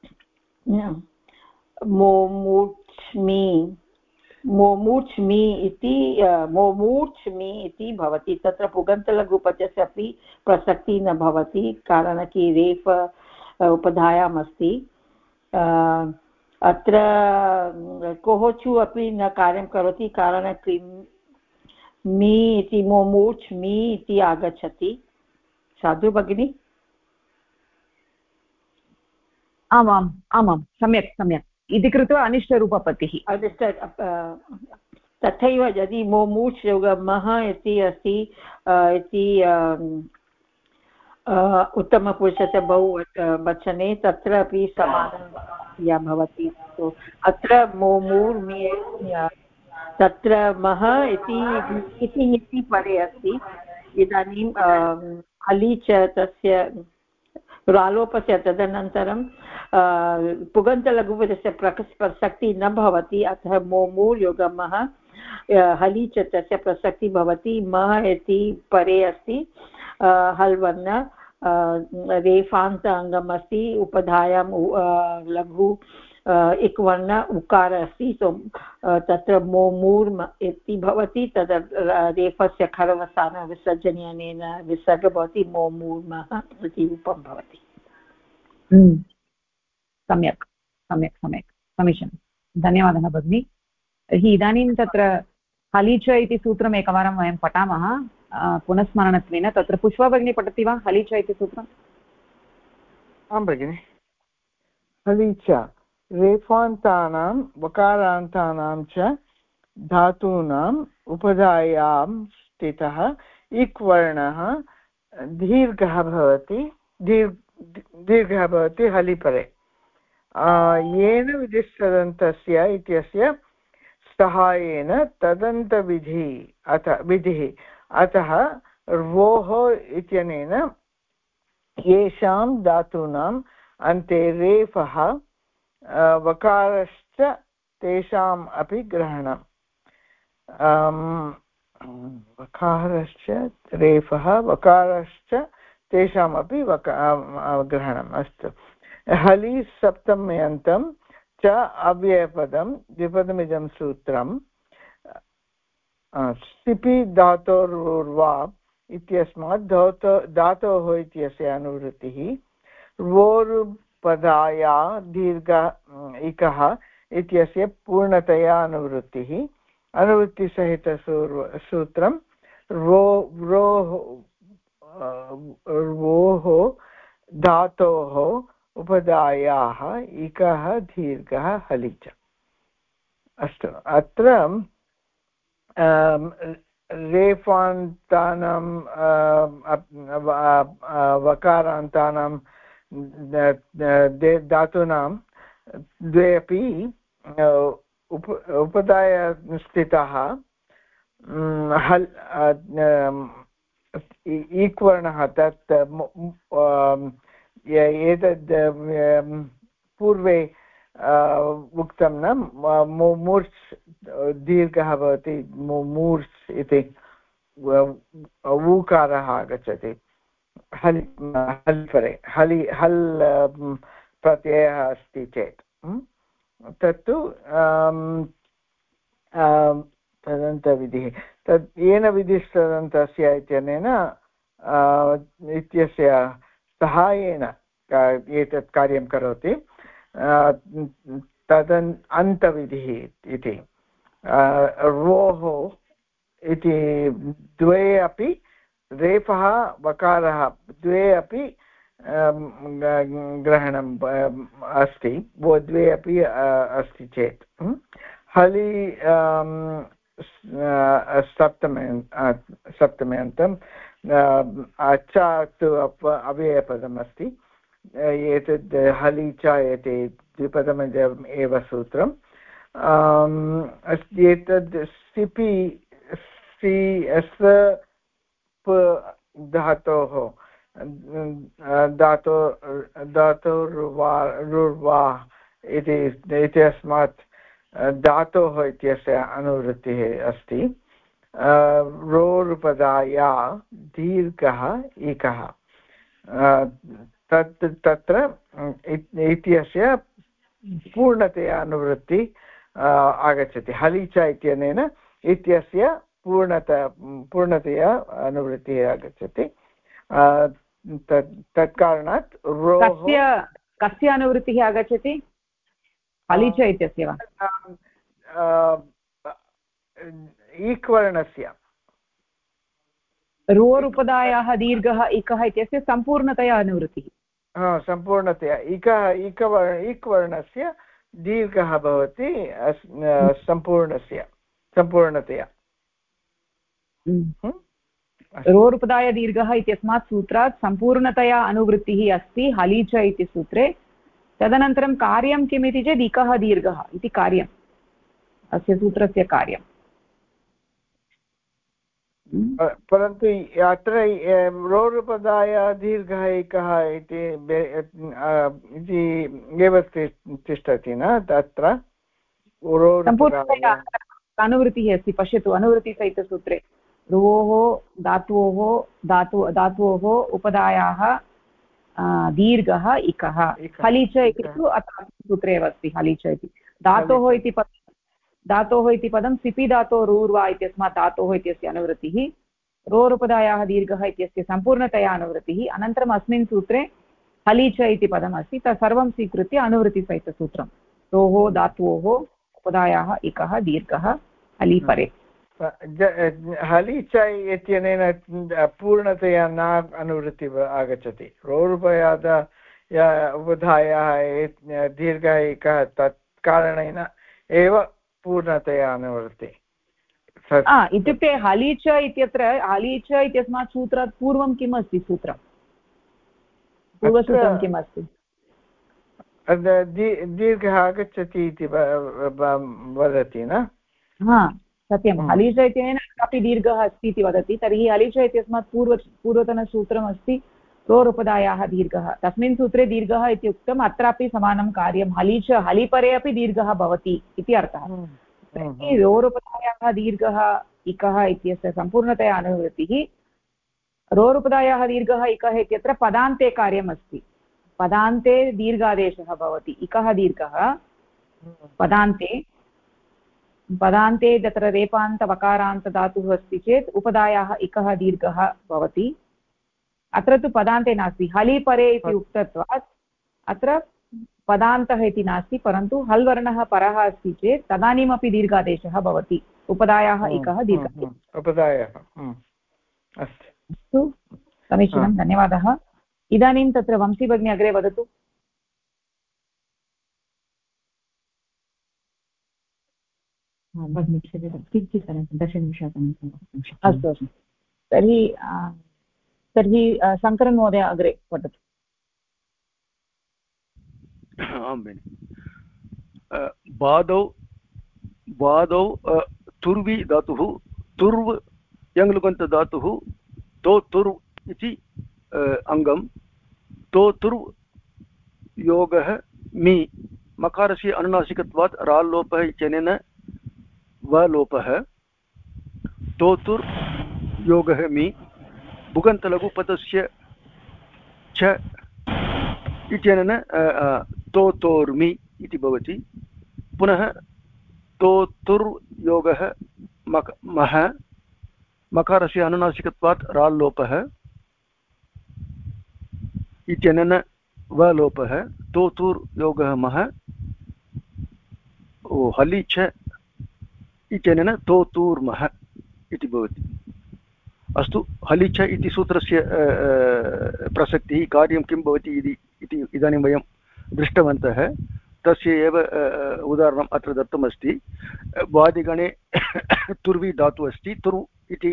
Speaker 3: मोमूर्च् मी इति भवति तत्र पुगन्तलघुपथस्य अपि प्रसक्तिः न भवति कारणं कि रेफ उपधायाम् अस्ति अत्र कोहोचु अपि न कार्यं करोति कारणं कि मी इति मोमूच् मी इति आगच्छति साधु भगिनी
Speaker 1: आमाम् आमां सम्यक् सम्यक् इति कृत्वा अनिष्टरूपपतिः
Speaker 3: तथैव यदि मोमूच् योगमः इति अस्ति इति उत्तमपुरुषस्य बहुवचने तत्र अपि समानया भवति अत्र मोमूर्मि तत्र मह इति परे अस्ति इदानीं हलि च तस्य रालोपस्य तदनन्तरं पुगन्तलघुपथस्य प्रसक्तिः न भवति अतः मोमूर् योगमः हलि च तस्य प्रसक्तिः भवति मह इति परे अस्ति हल्वर्ण रेफान्त अङ्गमस्ति उपधायां लघु इक्वर्ण उकार अस्ति सो तत्र मोमूर्म इति भवति तद् रेफस्य खरवसानं विसर्जनीयनेन विसर्ग भवति मोमूर्मः इति रूपं भवति
Speaker 1: सम्यक् सम्यक् सम्यक् समीचीनं धन्यवादः भगिनी तर्हि इदानीं तत्र हलीच इति सूत्रम् एकवारं वयं पठामः पुनस्मरणत्वेन तत्र पुष्पा भगिनी पठति वा हलीच इति सूत्रम्
Speaker 4: आं भगिनि हलीच रेफान्तानां वकारान्तानां च धातूनाम् उपधायां स्थितः इक् वर्णः दीर्घः भवति दीर्घः भवति हलिपरे येन विधिस्तदन्तस्य इत्यस्य सहायेन विधिः अतः र्वोः इत्यनेन येषां धातूनाम् अन्ते रेफः वकारश्च तेषाम् अपि ग्रहणम् वकारश्च रेफः वकारश्च तेषामपि ग्रहणम् अस्तु हलि सप्तम्यन्तं च अव्ययपदं द्विपदमिदं सूत्रं सिपि धातोर्वा इत्यस्मात् धातोः इत्यस्य अनुवृत्तिः र्वोरुपधाया दीर्घ इकः इत्यस्य पूर्णतया अनुवृत्तिः अनुवृत्तिसहितसूत्रं र्वोः धातोः उपधायाः इकः दीर्घः हलि च अस्तु अत्र रेफान्तानां वकारान्तानां धातूनां द्वे अपि उपधाय स्थितः ईक् वर्णः तत् एतद् पूर्वे उक्तं न मूर्च् दीर्घः भवति मूर्च् इति ऊकारः आगच्छति हल् परे हल् प्रत्ययः अस्ति चेत् तत्तु तदन्तविधिः तद् येन विधिस्तदन्तस्य इत्यनेन इत्यस्य सहायेन एतत् कार्यं करोति अन्तविधिः इति र्वोः इति द्वे अपि रेफः वकारः द्वे अपि ग्रहणम् अस्ति द्वे अपि अस्ति चेत् हलि सप्तम्यन्तं च तु अव्ययपदम् अस्ति एतद् हलि च एते द्विपदम् एव सूत्रम् एतद् सिपि धातोः धातोर्वा इत्यस्मात् धातोः इत्यस्य अनुवृत्तिः अस्ति रोरुपधाया दीर्घः इकः तत्र इत्यस्य पूर्णतया अनुवृत्ति आगच्छति हलि च इत्यनेन इत्यस्य पूर्णतया अनुवृत्तिः आगच्छति तत्कारणात्
Speaker 1: कस्य अनुवृत्तिः आगच्छति हलि च इत्यस्य वा
Speaker 4: ईक् वर्णस्य
Speaker 1: रोरुपधायाः दीर्घः इकः इत्यस्य सम्पूर्णतया अनुवृत्तिः
Speaker 4: सम्पूर्णतया इक् वर्णस्य दीर्घः भवति सम्पूर्णतया
Speaker 1: रोरुपधाय दीर्घः इत्यस्मात् सूत्रात् सम्पूर्णतया अनुवृत्तिः अस्ति हलि च इति सूत्रे तदनन्तरं कार्यं किमिति चेत् इकः दीर्घः इति कार्यम् अस्य सूत्रस्य कार्यम्
Speaker 4: परन्तु अत्र रोरुपधाय दीर्घः एकः इति एव तिष्ठति न तत्र
Speaker 1: सम्पूर्णतया अनुवृत्तिः अस्ति पश्यतु अनुवृत्तिसहितसूत्रे रुवोः धातोः उपधायाः दीर्घः इकः हलि च इति तु अत्र सूत्रे एव अस्ति हलि च इति धातोः इति पदं सिपि धातोरूर्वा इत्यस्मात् धातोः इत्यस्य अनुवृत्तिः रोरुपधायाः दीर्घः इत्यस्य सम्पूर्णतया अनुवृत्तिः अनन्तरम् अस्मिन् सूत्रे हलि च इति पदम् अस्ति तत् सर्वं स्वीकृत्य अनुवृत्तिसहितसूत्रं रोः धात्वोः उपधायाः इकः दीर्घः हलि परे
Speaker 4: हलि च इत्यनेन पूर्णतया न अनुवृत्तिः आगच्छति रोरुपयाद उपधायाः दीर्घः एकः तत् कारणेन एव पूर्णतया अनुवृत्ति।
Speaker 1: इत्युक्ते हलीच इत्यत्र हलीच इत्यस्मात् सूत्रात् पूर्वं किम् अस्ति सूत्रं, पूर्वसूत्रं किम् अस्ति?
Speaker 4: दीर्घः आगच्छति इति वदति न?
Speaker 1: सत्यं, हलीच इत्यनेन अपि दीर्घः अस्ति इति वदति। तर्हि हलीच इत्यस्मात् पूर्वतनसूत्रमस्ति रोरुपदायाः दीर्घः। तस्मिन् सूत्रे दीर्घः इति उक्तम्, अत्रापि समानं कार्यं। हलीच हलिपरे अपि दीर्घः भवति इति अर्थः। तर्हि रोरुपदायाः दीर्घः इकः इत्यस्य सम्पूर्णतया अनुवृत्तिः। रोरुपदायाः दीर्घः इकः इत्यत्र पदान्ते कार्यम् अस्ति। पदान्ते दीर्घादेशः भवति। इकः दीर्घः पदान्ते तत्र रेपान्तवकारान्तधातुः अस्ति चेत् उपधायाः इकः दीर्घः भवति। अत्र तु पदान्ते नास्ति, हलिपरे इति उक्तत्वात् अत्र पदान्तः इति नास्ति, परन्तु हल् वर्णः परः अस्ति चेत् तदानीमपि दीर्घादेशः भवति। उपधायाः इकः दीर्घः। अस्तु, समीचीनं, धन्यवादः। इदानीं तत्र वंशी भगिनी अग्रे वदतु। अस्तु, तर्हि शङ्करन् महोदय अग्रे वदतु।
Speaker 5: आं भगिनि। बादौ तुर्वि धातुः, तुर्व् यङ्लुगन्तधातुः, तो तुर् इति अङ्गं, तो तुर् योगः मि, मकारस्य अनुनासिकत्वात् राल्लोपः इत्यनेन वलोपः, तो तुर् योगः मि, भुगन्तलघुपदस्य च इत्यनेन तोर्मि इति भवति। पुनः तोतुर् योगः मह, मकारस्य अनुनासिकत्वात् राल्लोपः इत्यनेन वलोपः, तोतुर् योगः मह, हलि च इत्यनेन तोतूर्मः इति भवति। अस्तु, हलि च इति सूत्रस्य प्रसक्तिः, कार्यं किं भवति इति इदानीं वयं दृष्टवन्तः। तस्य एव उदाहरणम् अत्र दत्तमस्ति। वादिगणे तुर्वि धातुः अस्ति, तुरु इति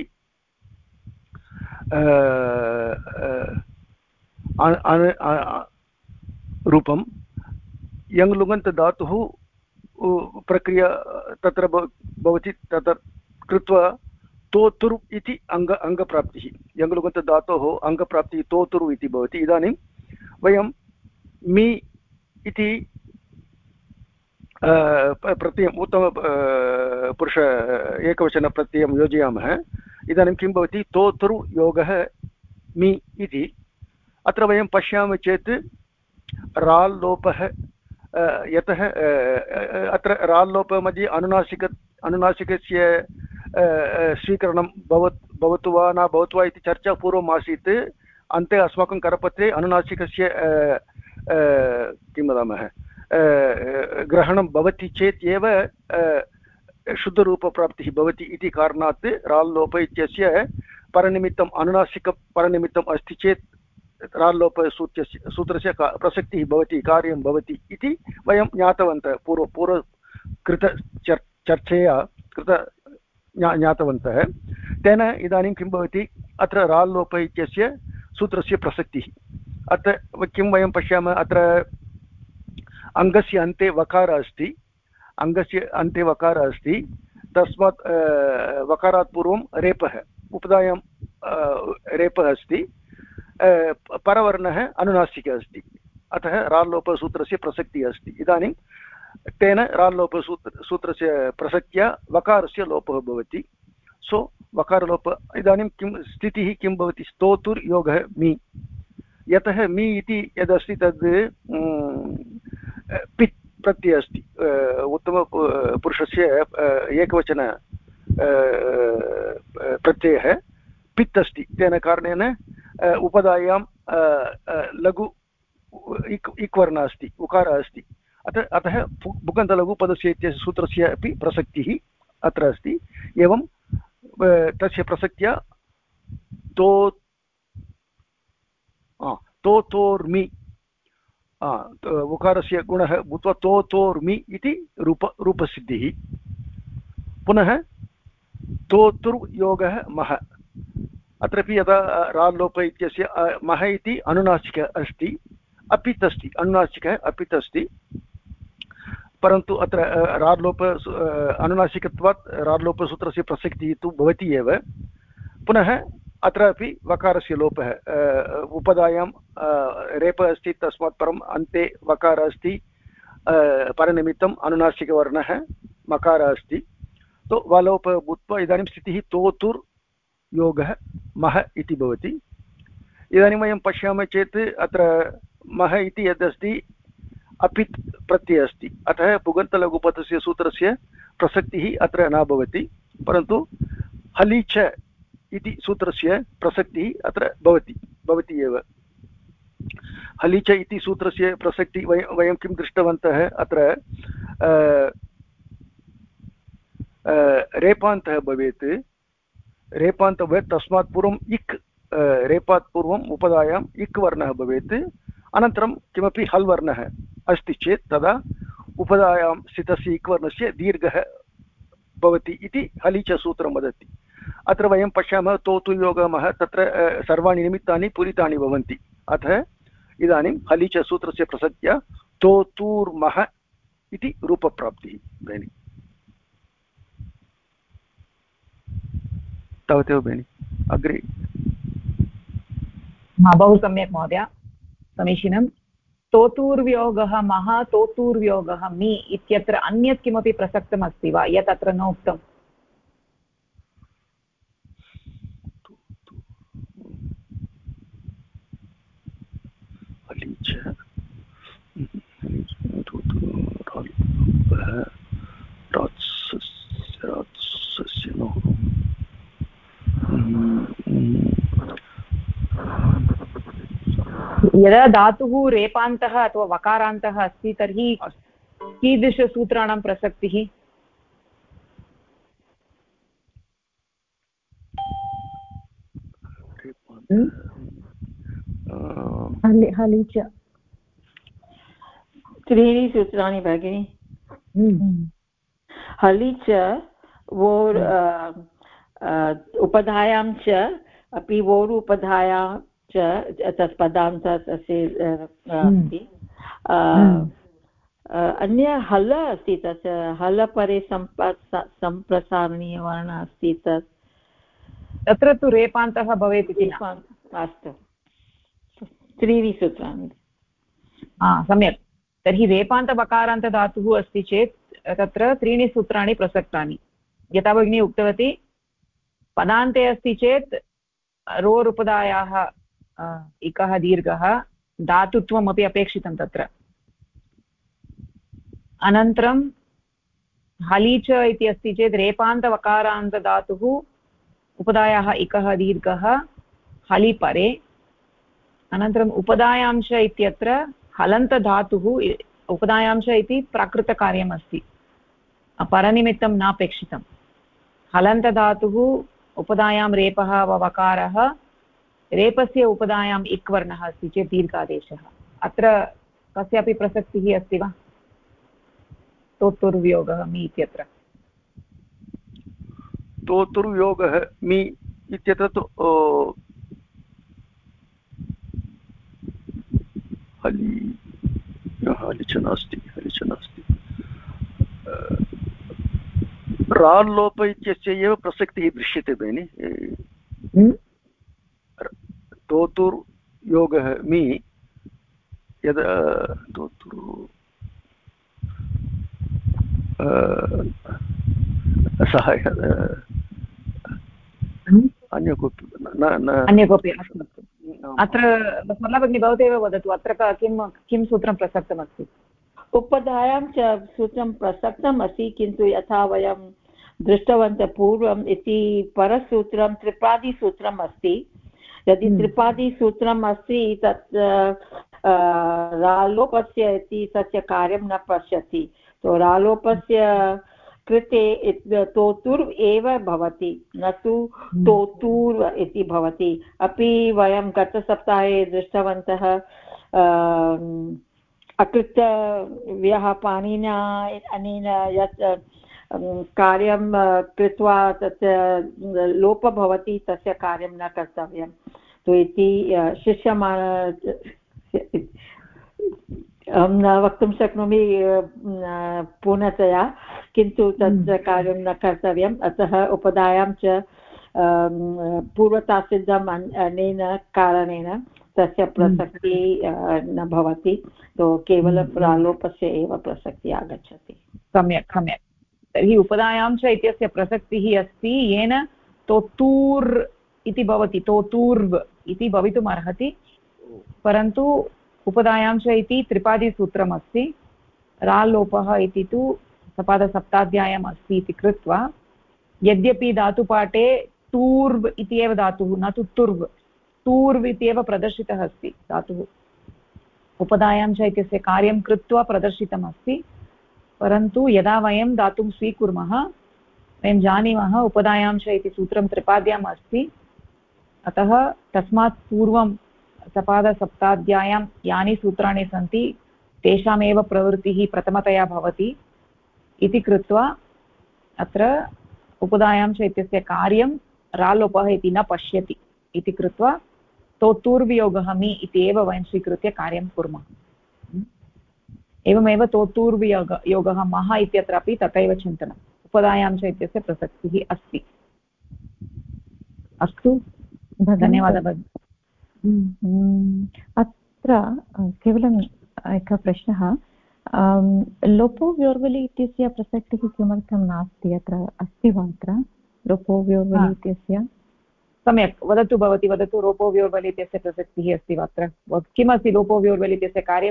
Speaker 5: रूपं। यङ्लुगन्तधातुः प्रक्रिया तत्र भवति, तत्र कृत्वा तोतुरु इति अङ्गप्राप्तिः, यङ्लुगन्तधातोः अङ्गप्राप्तिः तोतुरु इति भवति। इदानीं वयं मि इति प्रत्ययम् उत्तम पुरुष एकवचनप्रत्ययं योजयामः। इदानीं किं भवति, तोतुरु योगः मि इति। अत्र वयं पश्यामः चेत् राल् लोपः, यतः अत्र राल् लोपमध्ये अनुनासिकस्य स्वीकरणं भवतु वा न भवतु वा इति चर्चा पूर्वम् आसीत्। अन्ते अस्माकं करपत्रे अनुनासिकस्य किं वदामः ग्रहणं भवति चेत् एव शुद्धरूपप्राप्तिः भवति इति कारणात् राल्लोप इत्यस्य परनिमित्तम् अनुनासिकपरनिमित्तम् अस्ति चेत् राल्लोपसूत्रस्य प्रसक्तिः भवति, कार्यं भवति इति वयं ज्ञातवन्तः, पूर्वकृतचर्चया ज्ञातवन्तः। तेन इदानीं किं भवति, अत्र राल्लोप इत्यस्य सूत्रस्य प्रसक्तिः। अत्र किं वयं पश्यामः, अत्र अङ्गस्य अन्ते वकारः अस्ति, अङ्गस्य अन्ते वकारः अस्ति, तस्मात् वकारात् पूर्वं रेपः, उपधायां रेपः अस्ति, परवर्णः अनुनासिकः अस्ति, अतः राल्लोपसूत्रस्य प्रसक्तिः अस्ति। इदानीं तेन राल्लोपसूत्रस्य प्रसक्त्या वकारस्य लोपः भवति। सो वकारलोप, इदानीं किं स्थितिः किं भवति, स्तोतुर् योगः मि, यतः मि इति यदस्ति तद् पित् प्रत्ययः अस्ति, उत्तमपुरुषस्य एकवचन प्रत्ययः पित् अस्ति। तेन कारणेन उपधायां लघु इक् वर्णः अस्ति, उकारः अस्ति, अतः भुगन्तलघुपदस्य इत्यस्य सूत्रस्य अपि प्रसक्तिः अत्र अस्ति। एवं तस्य प्रसक्त्या तोतोर्मि उकारस्य गुणः भूत्वा तोर्मि इति रूपसिद्धिः। पुनः तोतुर्योगः मह, अत्रापि यदा राल्लोप इत्यस्य मह इति अनुनासिकः अस्ति, अपित् अस्ति, अनुनासिकः अपित् अस्ति, परन्तु अत्र राल्लोप अनुनासिकत्वात् राल्लोपसूत्रस्य प्रसक्तिः तु भवति एव। पुनः अत्रापि वकारस्य लोपः, उपधायां रेपः अस्ति, तस्मात् परम् अन्ते वकारः अस्ति, परनिमित्तम् अनुनासिकवर्णः मकारः अस्ति, तो वलोपः भूत्वा इदानीं स्थितिः तोतुर् योगः मह इति भवति। इदानीं वयं पश्यामः चेत् अत्र मह इति यदस्ति अपित् प्रत्ययः अस्ति, अतः पुगन्तलघुपथस्य सूत्रस्य प्रसक्तिः अत्र न भवति, परन्तु हलि च इति सूत्रस्य प्रसक्तिः अत्र भवति एव। हलि च इति सूत्रस्य प्रसक्तिः वयं किं दृष्टवन्तः, अत्र रेपान्तः भवेत्, रेपान्तः भवेत्, तस्मात् पूर्वम् इक्, रेपात् पूर्वम् उपधायाम् इक् वर्णः भवेत्, अनन्तरं किमपि हल् वर्णः अस्ति चेत् तदा उपधायां स्थितस्य इक् वर्णस्य दीर्घः भवति इति हलि च सूत्रं वदति। अत्र वयं पश्यामः तोतु योगमः, तत्र सर्वाणि निमित्तानि पूरितानि भवन्ति, अतः इदानीं हलि च सूत्रस्य प्रसक्त्या तोतूर्मः इति रूपप्राप्तिः भगिनि। तावदेव भगिनि, अग्रे।
Speaker 1: बहु सम्यक् महोदय, समीचीनं। तोतूर्व्योगः मह, तोतूर्व्योगः मि इत्यत्र अन्यत् किमपि प्रसक्तम् अस्ति वा यत् अत्र न उक्तम्? यदा धातुः रेपान्तः अथवा वकारान्तः अस्ति तर्हि कीदृशसूत्राणां प्रसक्तिः?
Speaker 2: हलि च
Speaker 3: त्रीणि सूत्राणि भगिनि। हलि च वोर् उपधायां च अपि वोर् उपधायां च तत् पदान्तः अस्ति। अन्य हल अस्ति, तत् हल परे सम्प्रसारणीयवर्णः अस्ति,
Speaker 1: तत्र तु रेपान्तः भवेत् इति।
Speaker 3: अस्तु, त्रीणि सूत्राणि।
Speaker 1: सम्यक्। तर्हि रेपान्तवकारान्तधातुः अस्ति चेत् तत्र त्रीणि सूत्राणि प्रसक्तानि। यथा भगिनी उक्तवती, पदान्ते अस्ति चेत् रोरुपदायाः इकः दीर्घः, धातुत्वमपि अपेक्षितं तत्र। अनन्तरं हलि च इति अस्ति चेत् रेपान्तवकारान्तधातुः, उपधायाः इकः दीर्घः, हलि परे। अनन्तरम् उपधायांश इत्यत्र हलन्तधातुः, उपधायांश इति प्राकृतकार्यम् अस्ति, परनिमित्तं नापेक्षितं। हलन्तधातुः उपधायां रेपः वा वकारः, रेपस्य उपधायाम् इक् वर्णः अस्ति चेत् दीर्घादेशः। अत्र कस्यापि प्रसक्तिः अस्ति वा? तोतुर्व्योगः मि इत्यत्र
Speaker 5: तोतुर्योगः मि इत्यत्र तु हलि च नास्ति, राल्लोप इत्यस्य एव प्रसक्तिः दृश्यते भगिनि। तोतुर्योगः मि यद् सः अन्य कोऽपि
Speaker 1: अत्र स्मरणा भगिनी भवतेव वदतु, अत्र किं सूत्रं प्रसक्तमस्ति?
Speaker 3: उपधायां च सूत्रं प्रसक्तम् अस्ति, किन्तु यथा वयं दृष्टवन्तः पूर्वम् इति परसूत्रं त्रिपादिसूत्रम् अस्ति। यदि त्रिपादिसूत्रम् अस्ति तत् रालोपस्य इति तस्य कार्यं न पश्यति, तो रालोपस्य कृते तोतुर् एव भवति, न तु तोतूर् इति भवति। अपि वयं गतसप्ताहे दृष्टवन्तः अकृतव्यः पाणिना अनेन यत् कार्यं कृत्वा तत् लोपः भवति तस्य कार्यं न कर्तव्यं तु इति शिष्यमान अहं न वक्तुं शक्नोमि पूर्णतया किन्तु तत् कार्यं न कर्तव्यम् अतः उपधायां च पूर्वतासिद्धम् अनेन कारणेन तस्य प्रसक्तिः न भवति तो केवलं प्रालोपस्य एव प्रसक्तिः आगच्छति
Speaker 1: सम्यक् सम्यक् तर्हि उपधायां च इत्यस्य प्रसक्तिः अस्ति येन तोतूर् इति भवति तोतूर्व् इति भवितुम् अर्हति परन्तु उपधायां च इति त्रिपादीसूत्रमस्ति राल्लोपः इति तु सपादसप्ताध्यायम् अस्ति इति कृत्वा यद्यपि धातुपाठे तूर्व् इति एव धातुः न तु तुर्व् तूर्व् इत्येव प्रदर्शितः अस्ति धातुः उपधायां च इत्यस्य कार्यं कृत्वा प्रदर्शितमस्ति परन्तु यदा वयं धातुं स्वीकुर्मः वयं जानीमः उपधायां च इति सूत्रं त्रिपाद्याम् अस्ति अतः तस्मात् पूर्वं सपादसप्ताध्यायां यानि सूत्राणि सन्ति तेषामेव प्रवृत्तिः प्रथमतया भवति इति कृत्वा अत्र उपधायां च इत्यस्य कार्यं रालोपः इति न पश्यति इति कृत्वा तोतूर्वियोगः मि इति एव वयं स्वीकृत्य कार्यं कुर्मः एवमेव तोतूर्वियोगः मः इत्यत्रापि तथैव चिन्तनम् उपधायां च इत्यस्य प्रसक्तिः अस्ति अस्तु धन्यवादः भगिनी
Speaker 2: अत्र केवलम् एकः प्रश्नः लोपो व्योर्वलि इत्यस्य प्रसक्तिः किमर्थं नास्ति अत्र अस्ति वा अत्र लोपो व्योर्वलि इत्यस्य
Speaker 1: सम्यक् वदतु भवती वदतु लोपो व्योर्वलि इत्यस्य प्रसक्तिः अस्ति वा अत्र किमस्ति लोपो व्योर्वलि इत्यस्य कार्यं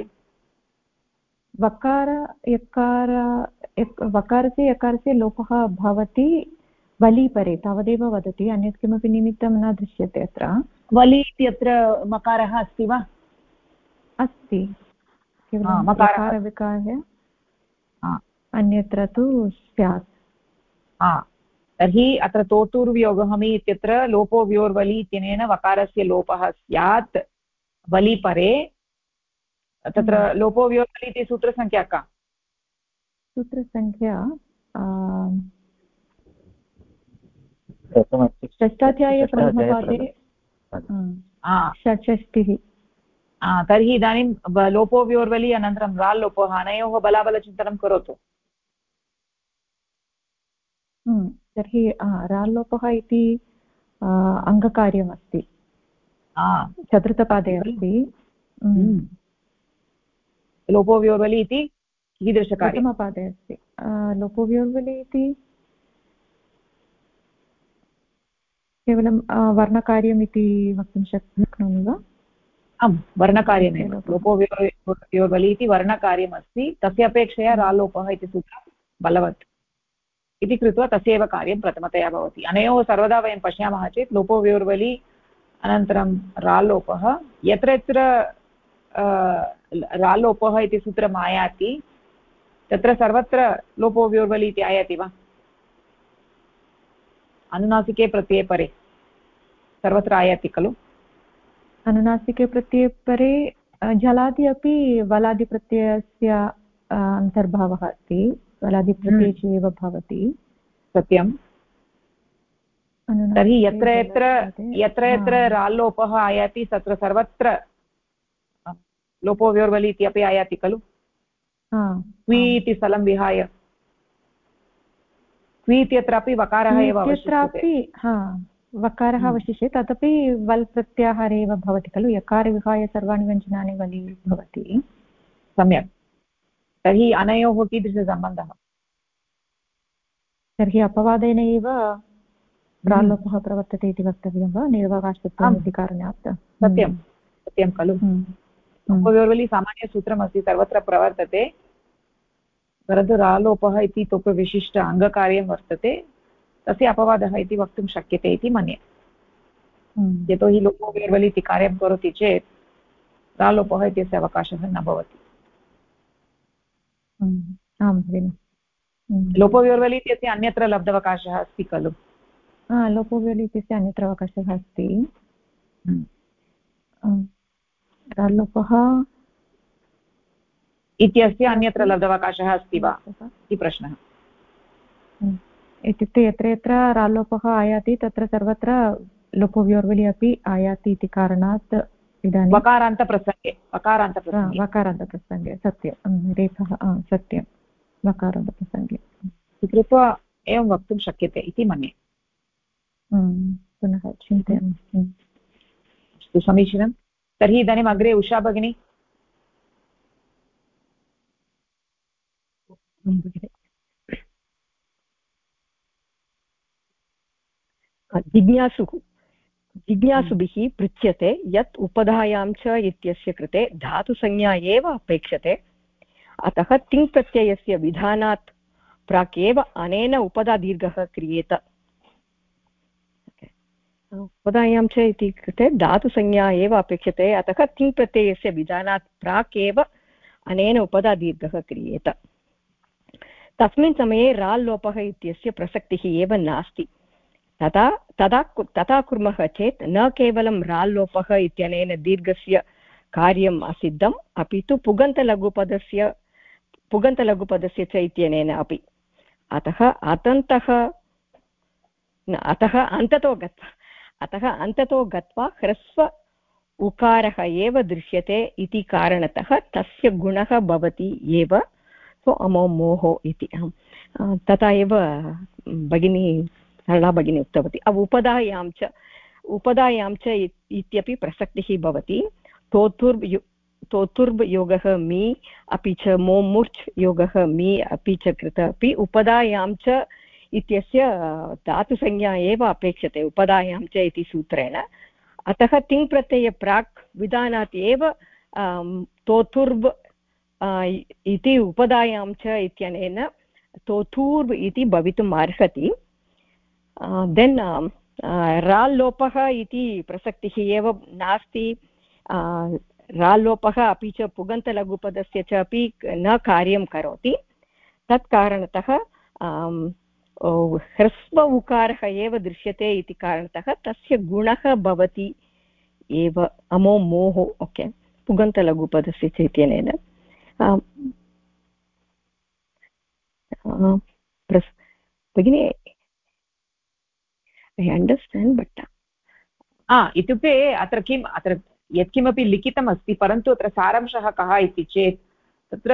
Speaker 2: वकार यकार वकारस्य यकारस्य लोपः भवति वलीपरे तावदेव वदति अन्यत् किमपि निमित्तं न दृश्यते अत्र
Speaker 1: वलि इत्यत्र मकारः अस्ति वा
Speaker 2: अस्ति केवलं मकारविकार्य अन्यत्र तु स्यात्
Speaker 1: तर्हि अत्र तोतूर्वियोगः मि इत्यत्र लोपो व्योर्वलि इत्यनेन वकारस्य लोपः स्यात् वलिपरे तत्र लोपो व्योर्वलि इति सूत्रसङ्ख्या का
Speaker 2: सूत्रसङ्ख्या षष्ठाध्याये प्रथमपादे षष्टिः
Speaker 1: तर्हि इदानीं लोपो व्योर्वलि अनन्तरं राल् लोपः अनयोः बलाबलचिन्तनं करोतु
Speaker 2: तर्हि राल्लोपः इति अङ्गकार्यमस्ति चतुर्थपादे अस्ति
Speaker 1: लोपो व्योर्वलि इति कीदृशकार्यं
Speaker 2: प्रथमपादे अस्ति लोपो व्योर्वलि इति केवलं वर्णकार्यम् इति वक्तुं शक्नोमि वा
Speaker 1: आम् वर्णकार्यमेव लोपो व्योर्वलि इति वर्णकार्यमस्ति तस्य अपेक्षया रालोपः इति सूत्रं बलवत् इति कृत्वा तस्यैव कार्यं प्रथमतया भवति अनयोः सर्वदा वयं पश्यामः चेत् लोपो व्योर्वलि अनन्तरं रालोपः यत्र यत्र रालोपः इति सूत्रम् आयाति तत्र सर्वत्र लोपो व्योर्वलि इति आयाति वा अनुनासिके प्रत्यये परे सर्वत्र आयाति खलु
Speaker 2: अनुनासिके प्रत्यये परे जलादि अपि वलादिप्रत्ययस्य अन्तर्भावः अस्ति वलादिप्रत्यये च एव भवति
Speaker 1: सत्यं तर्हि यत्र यत्र राल्लोपः आयाति तत्र सर्वत्र लोपो व्योर्वलि इति अपि आयाति खलु क्वि इति स्थलं विहाय क्वि इत्यत्रापि वकारः एव
Speaker 2: अवशिष्यते वकारः अवशिष्यते तदपि वल् प्रत्याहारे एव भवति खलु यकार विहाय सर्वाणि व्यञ्जनानि वलि भवति
Speaker 1: सम्यक् तर्हि अनयोः कीदृशसम्बन्धः
Speaker 2: तर्हि अपवादेन एव प्रालोपः प्रवर्तते इति वक्तव्यं वा निर्वकाशत्वम् इति कारणात्
Speaker 1: सत्यं सत्यं खलु लोपो व्योर्वलि सामान्यसूत्रमस्ति सर्वत्र प्रवर्तते परन्तु रालोपः इति तोपि विशिष्ट अङ्गकार्यं वर्तते तस्य अपवादः इति वक्तुं शक्यते इति मन्ये यतोहि लोपो व्योर्वलि इति कार्यं करोति चेत् रालोपः इत्यस्य अवकाशः न भवति
Speaker 2: आं भगिनि
Speaker 1: लोपो व्योर्वलि इत्यस्य अन्यत्र लब्धवकाशः अस्ति खलु
Speaker 2: लोपो व्योर्वलि इत्यस्य अन्यत्र अवकाशः अस्ति रालोपः
Speaker 1: इत्यस्य अन्यत्र लब्धवकाशः अस्ति वा इति प्रश्नः।
Speaker 2: इत्युक्ते यत्र यत्र राल्लोपः आयाति तत्र सर्वत्र लोपव्योर्वलि अपि आयाति इति कारणात् इदानीं वकारान्तप्रसङ्गे सत्यं रेफः सत्यं वकारान्तप्रसङ्गे
Speaker 1: कृत्वा एवं वक्तुं शक्यते इति मन्ये।
Speaker 2: पुनः चिन्तयामि।
Speaker 1: अस्तु समीचीनं। तर्हि इदानीम् अग्रे उषा भगिनी।
Speaker 6: जिज्ञासुभिः पृच्छ्यते यत् उपधायां च इत्यस्य कृते धातुसंज्ञा एव अपेक्षते, अतः तिङ् प्रत्ययस्य विधानात् प्राक् एव अनेन उपधादीर्घः क्रियेत। उपधायां च इति कृते धातुसंज्ञा एव अपेक्षते, अतः तिङ् प्रत्ययस्य विधानात् प्राक् एव अनेन उपधादीर्घः क्रियेत। तस्मिन् समये राल्लोपः इत्यस्य प्रसक्तिः एव नास्ति। तथा कुर्मः चेत् न केवलं राल्लोपः इत्यनेन दीर्घस्य कार्यम् असिद्धम्, अपि तु पुगन्तलघुपदस्य च इत्यनेन अपि। अतः अन्ततो गत्वा ह्रस्व उकारः एव दृश्यते इति कारणतः तस्य गुणः भवति एव सो अमोमोः इति। तथा एव भगिनी सरला भगिनी उक्तवती। उपधायां च इत्यपि प्रसक्तिः भवति। तोतुर्ब् योगः मी अपि च मोमुर्च् योगः मी अपि च कृत अपि उपधायां च इत्यस्य धातुसंज्ञा एव अपेक्षते उपधायां च इति सूत्रेण। अतः तिङ् प्रत्यय प्राक् विधानात् एव तोतुर्ब् इति उपधायां च इत्यनेन तोतूर्ब् इति भवितुम् अर्हति। देन् राल्लोपः इति प्रसक्तिः एव नास्ति। राल्लोपः अपि च पुगन्तलघुपदस्य च अपि न कार्यं करोति। तत् कारणतः ह्रस्व उकारः एव दृश्यते इति कारणतः तस्य गुणः भवति एव अमोमोः। ओके, पुगन्तलघुपदस्य च इत्यनेन भगिनी I understand, but
Speaker 1: इत्युक्ते अत्र यत्किमपि लिखितम् अस्ति, परन्तु अत्र सारांशः कः इति चेत् तत्र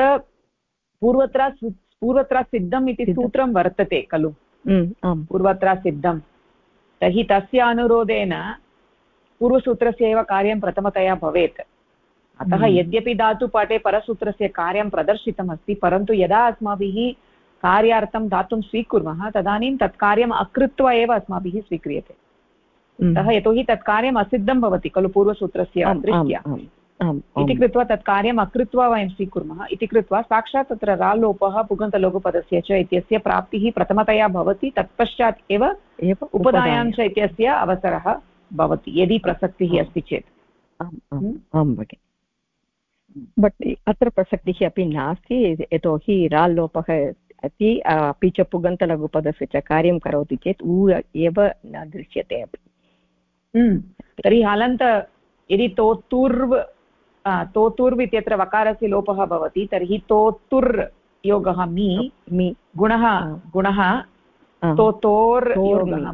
Speaker 1: पूर्वत्र सिद्धम् इति सूत्रं वर्तते खलु। पूर्वत्र सिद्धं, तर्हि तस्य अनुरोधेन पूर्वसूत्रस्य एव कार्यं प्रथमतया भवेत्। अतः यद्यपि धातुपाठे परसूत्रस्य कार्यं प्रदर्शितमस्ति, परन्तु यदा अस्माभिः कार्यार्थं धातुं स्वीकुर्मः तदानीं तत् कार्यम् अकृत्वा एव अस्माभिः स्वीक्रियते। अतः यतोहि तत् कार्यम् असिद्धं भवति खलु पूर्वसूत्रस्य दृष्ट्या, इति कृत्वा तत् कार्यम् अकृत्वा वयं स्वीकुर्मः इति कृत्वा साक्षात् तत्र राल्लोपः पुगन्तलघुपदस्य च इत्यस्य प्राप्तिः प्रथमतया भवति। तत्पश्चात् एव उपधायां च इत्यस्य अवसरः भवति यदि प्रसक्तिः अस्ति चेत्।
Speaker 6: आम् भगिनि, बट् अत्र प्रसक्तिः अपि नास्ति, यतोहि राल्लोपः अपि च पुगन्तलघुपदस्य च कार्यं करोति चेत् उ एव न दृश्यते अपि।
Speaker 1: तर्हि हलन्त यदि तोतुर्व् इत्यत्र वकारस्य लोपः भवति तर्हि तोतुर् योगः मी गुणः तोतोर्योगः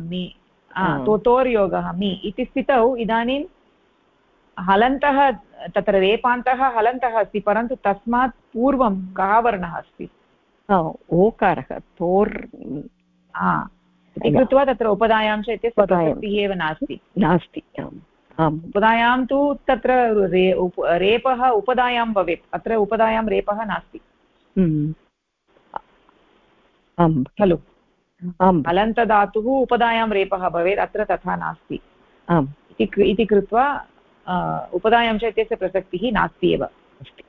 Speaker 1: मी इति स्थितौ इदानीं हलन्तः तत्र रेपान्तः हलन्तः अस्ति, परन्तु तस्मात् पूर्वं कः वर्णः अस्ति?
Speaker 6: ओकारः तोर्
Speaker 1: इति कृत्वा तत्र उपधायां च इत्यस्य प्रसक्तिः एव नास्ति। उपधायां तु तत्र रेपः उपधायां भवेत्, अत्र उपधायां रेपः नास्ति खलु। हलन्तधातुः उपधायां रेपः भवेत्, अत्र तथा नास्ति इति कृत्वा उपधायां च इत्यस्य प्रसक्तिः नास्ति एव अस्ति।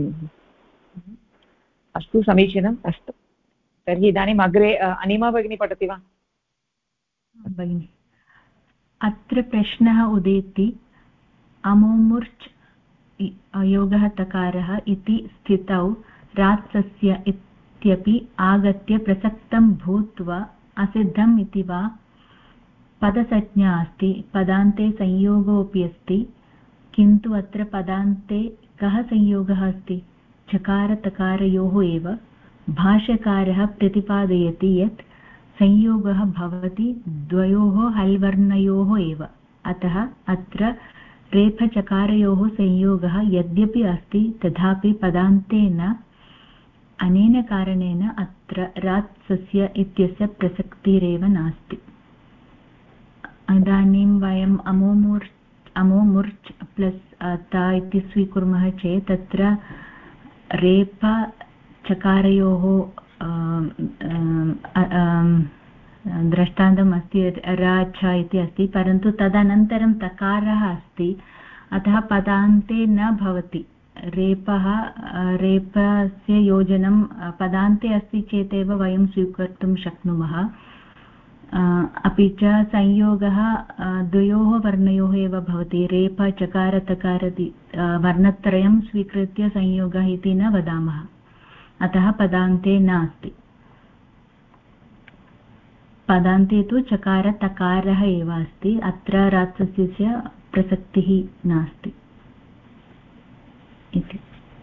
Speaker 1: अस्तु, समीचीनम्। अस्तु, तर्हि इदानीम् अग्रे अनिमा भगिनी पठति वा?
Speaker 7: भगिनि, अत्र प्रश्नः उदेति अमोमुर्च् योगः तकारः इति स्थितौ रात्सस्य इत्यपि आगत्य प्रसक्तं भूत्वा असिद्धम् इति वा पदसंज्ञा अस्ति, पदान्ते संयोगोऽपि अस्ति, किन्तु अत्र पदान्ते कः संयोगः अस्ति? चकारतकारयोः एव भाष्यकारः प्रतिपादयति यत् संयोगः भवति द्वयोः हल्वर्णयोः एव अतः अत्र रेफचकारयोः संयोगः यद्यपि अस्ति तथापि पदान्तेन अनेन कारणेन अत्र रात्सस्य इत्यस्य प्रसक्तिरेव नास्ति। इदानीं वयम् अमोमूर्च् प्लस् ता इति स्वीकुर्मः चेत् तत्र रेफचकारयोः दृष्टान्तम् अस्ति र छ इति अस्ति परन्तु तदनन्तरं तकारः अस्ति अतः पदान्ते न भवति। रेपस्य योजनं पदान्ते अस्ति चेदेव वयं स्वीकर्तुं शक्नुमः। अपि च संयोगः द्वयोः वर्णयोः एव भवति। रेप चकार तकार वर्णत्रयं स्वीकृत्य संयोगः इति न वदामः अतः पदान्ते नास्ति। पदान्ते तु चकार तकारः एव अस्ति अत्र रात्सस्य प्रसक्तिः नास्ति इति।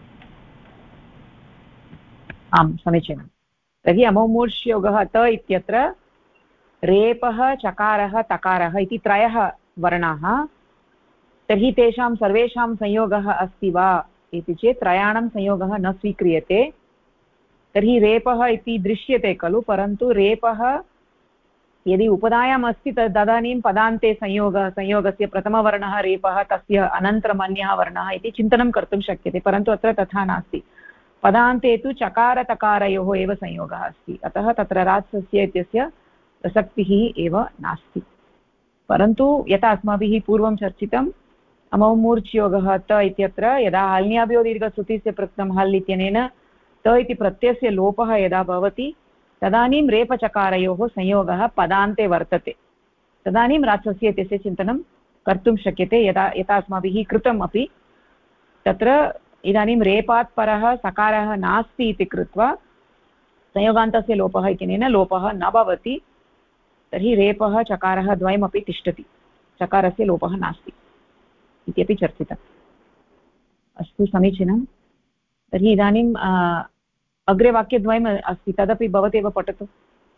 Speaker 1: आम् समीचीनं। तर्हि अमोमूर्च्छयोगः त इत्यत्र रेपः चकारः तकारः इति त्रयः वर्णाः तर्हि तेषां सर्वेषां संयोगः अस्ति वा इति चेत् त्रयाणां संयोगः न स्वीक्रियते। तर्हि रेपः इति दृश्यते खलु परन्तु रेपः यदि उपधायाम् अस्ति तदानीं पदान्ते संयोगस्य प्रथमवर्णः रेपः तस्य अनन्तरम् अन्यः वर्णः इति चिन्तनं कर्तुं शक्यते परन्तु अत्र तथा नास्ति। पदान्ते तु चकारतकारयोः एव संयोगः अस्ति अतः तत्र रात्सस्य इत्यस्य प्रसक्तिः एव नास्ति। परन्तु यथा अस्माभिः पूर्वं चर्चितम् अमौमूर्च्छयोगः त इत्यत्र यदा हल्न्याभ्यो दीर्घश्रुतिस्य प्रकृतं हल् इत्यनेन त इति प्रत्ययस्य लोपः यदा भवति तदानीं रेपचकारयोः संयोगः पदान्ते वर्तते तदानीं रात्सस्य इत्यस्य चिन्तनं कर्तुं शक्यते यथा अस्माभिः कृतम् अपि। तत्र इदानीं रेपात् परः सकारः नास्ति इति कृत्वा संयोगान्तस्य लोपः इत्यनेन लोपः न भवति तर्हि रेपः चकारः द्वयमपि तिष्ठति चकारस्य लोपः नास्ति इत्यपि चर्चितम्। अस्तु समीचीनं। तर्हि इदानीं अग्रे वाक्यद्वयम् अस्ति तदपि भवतेव पठतु।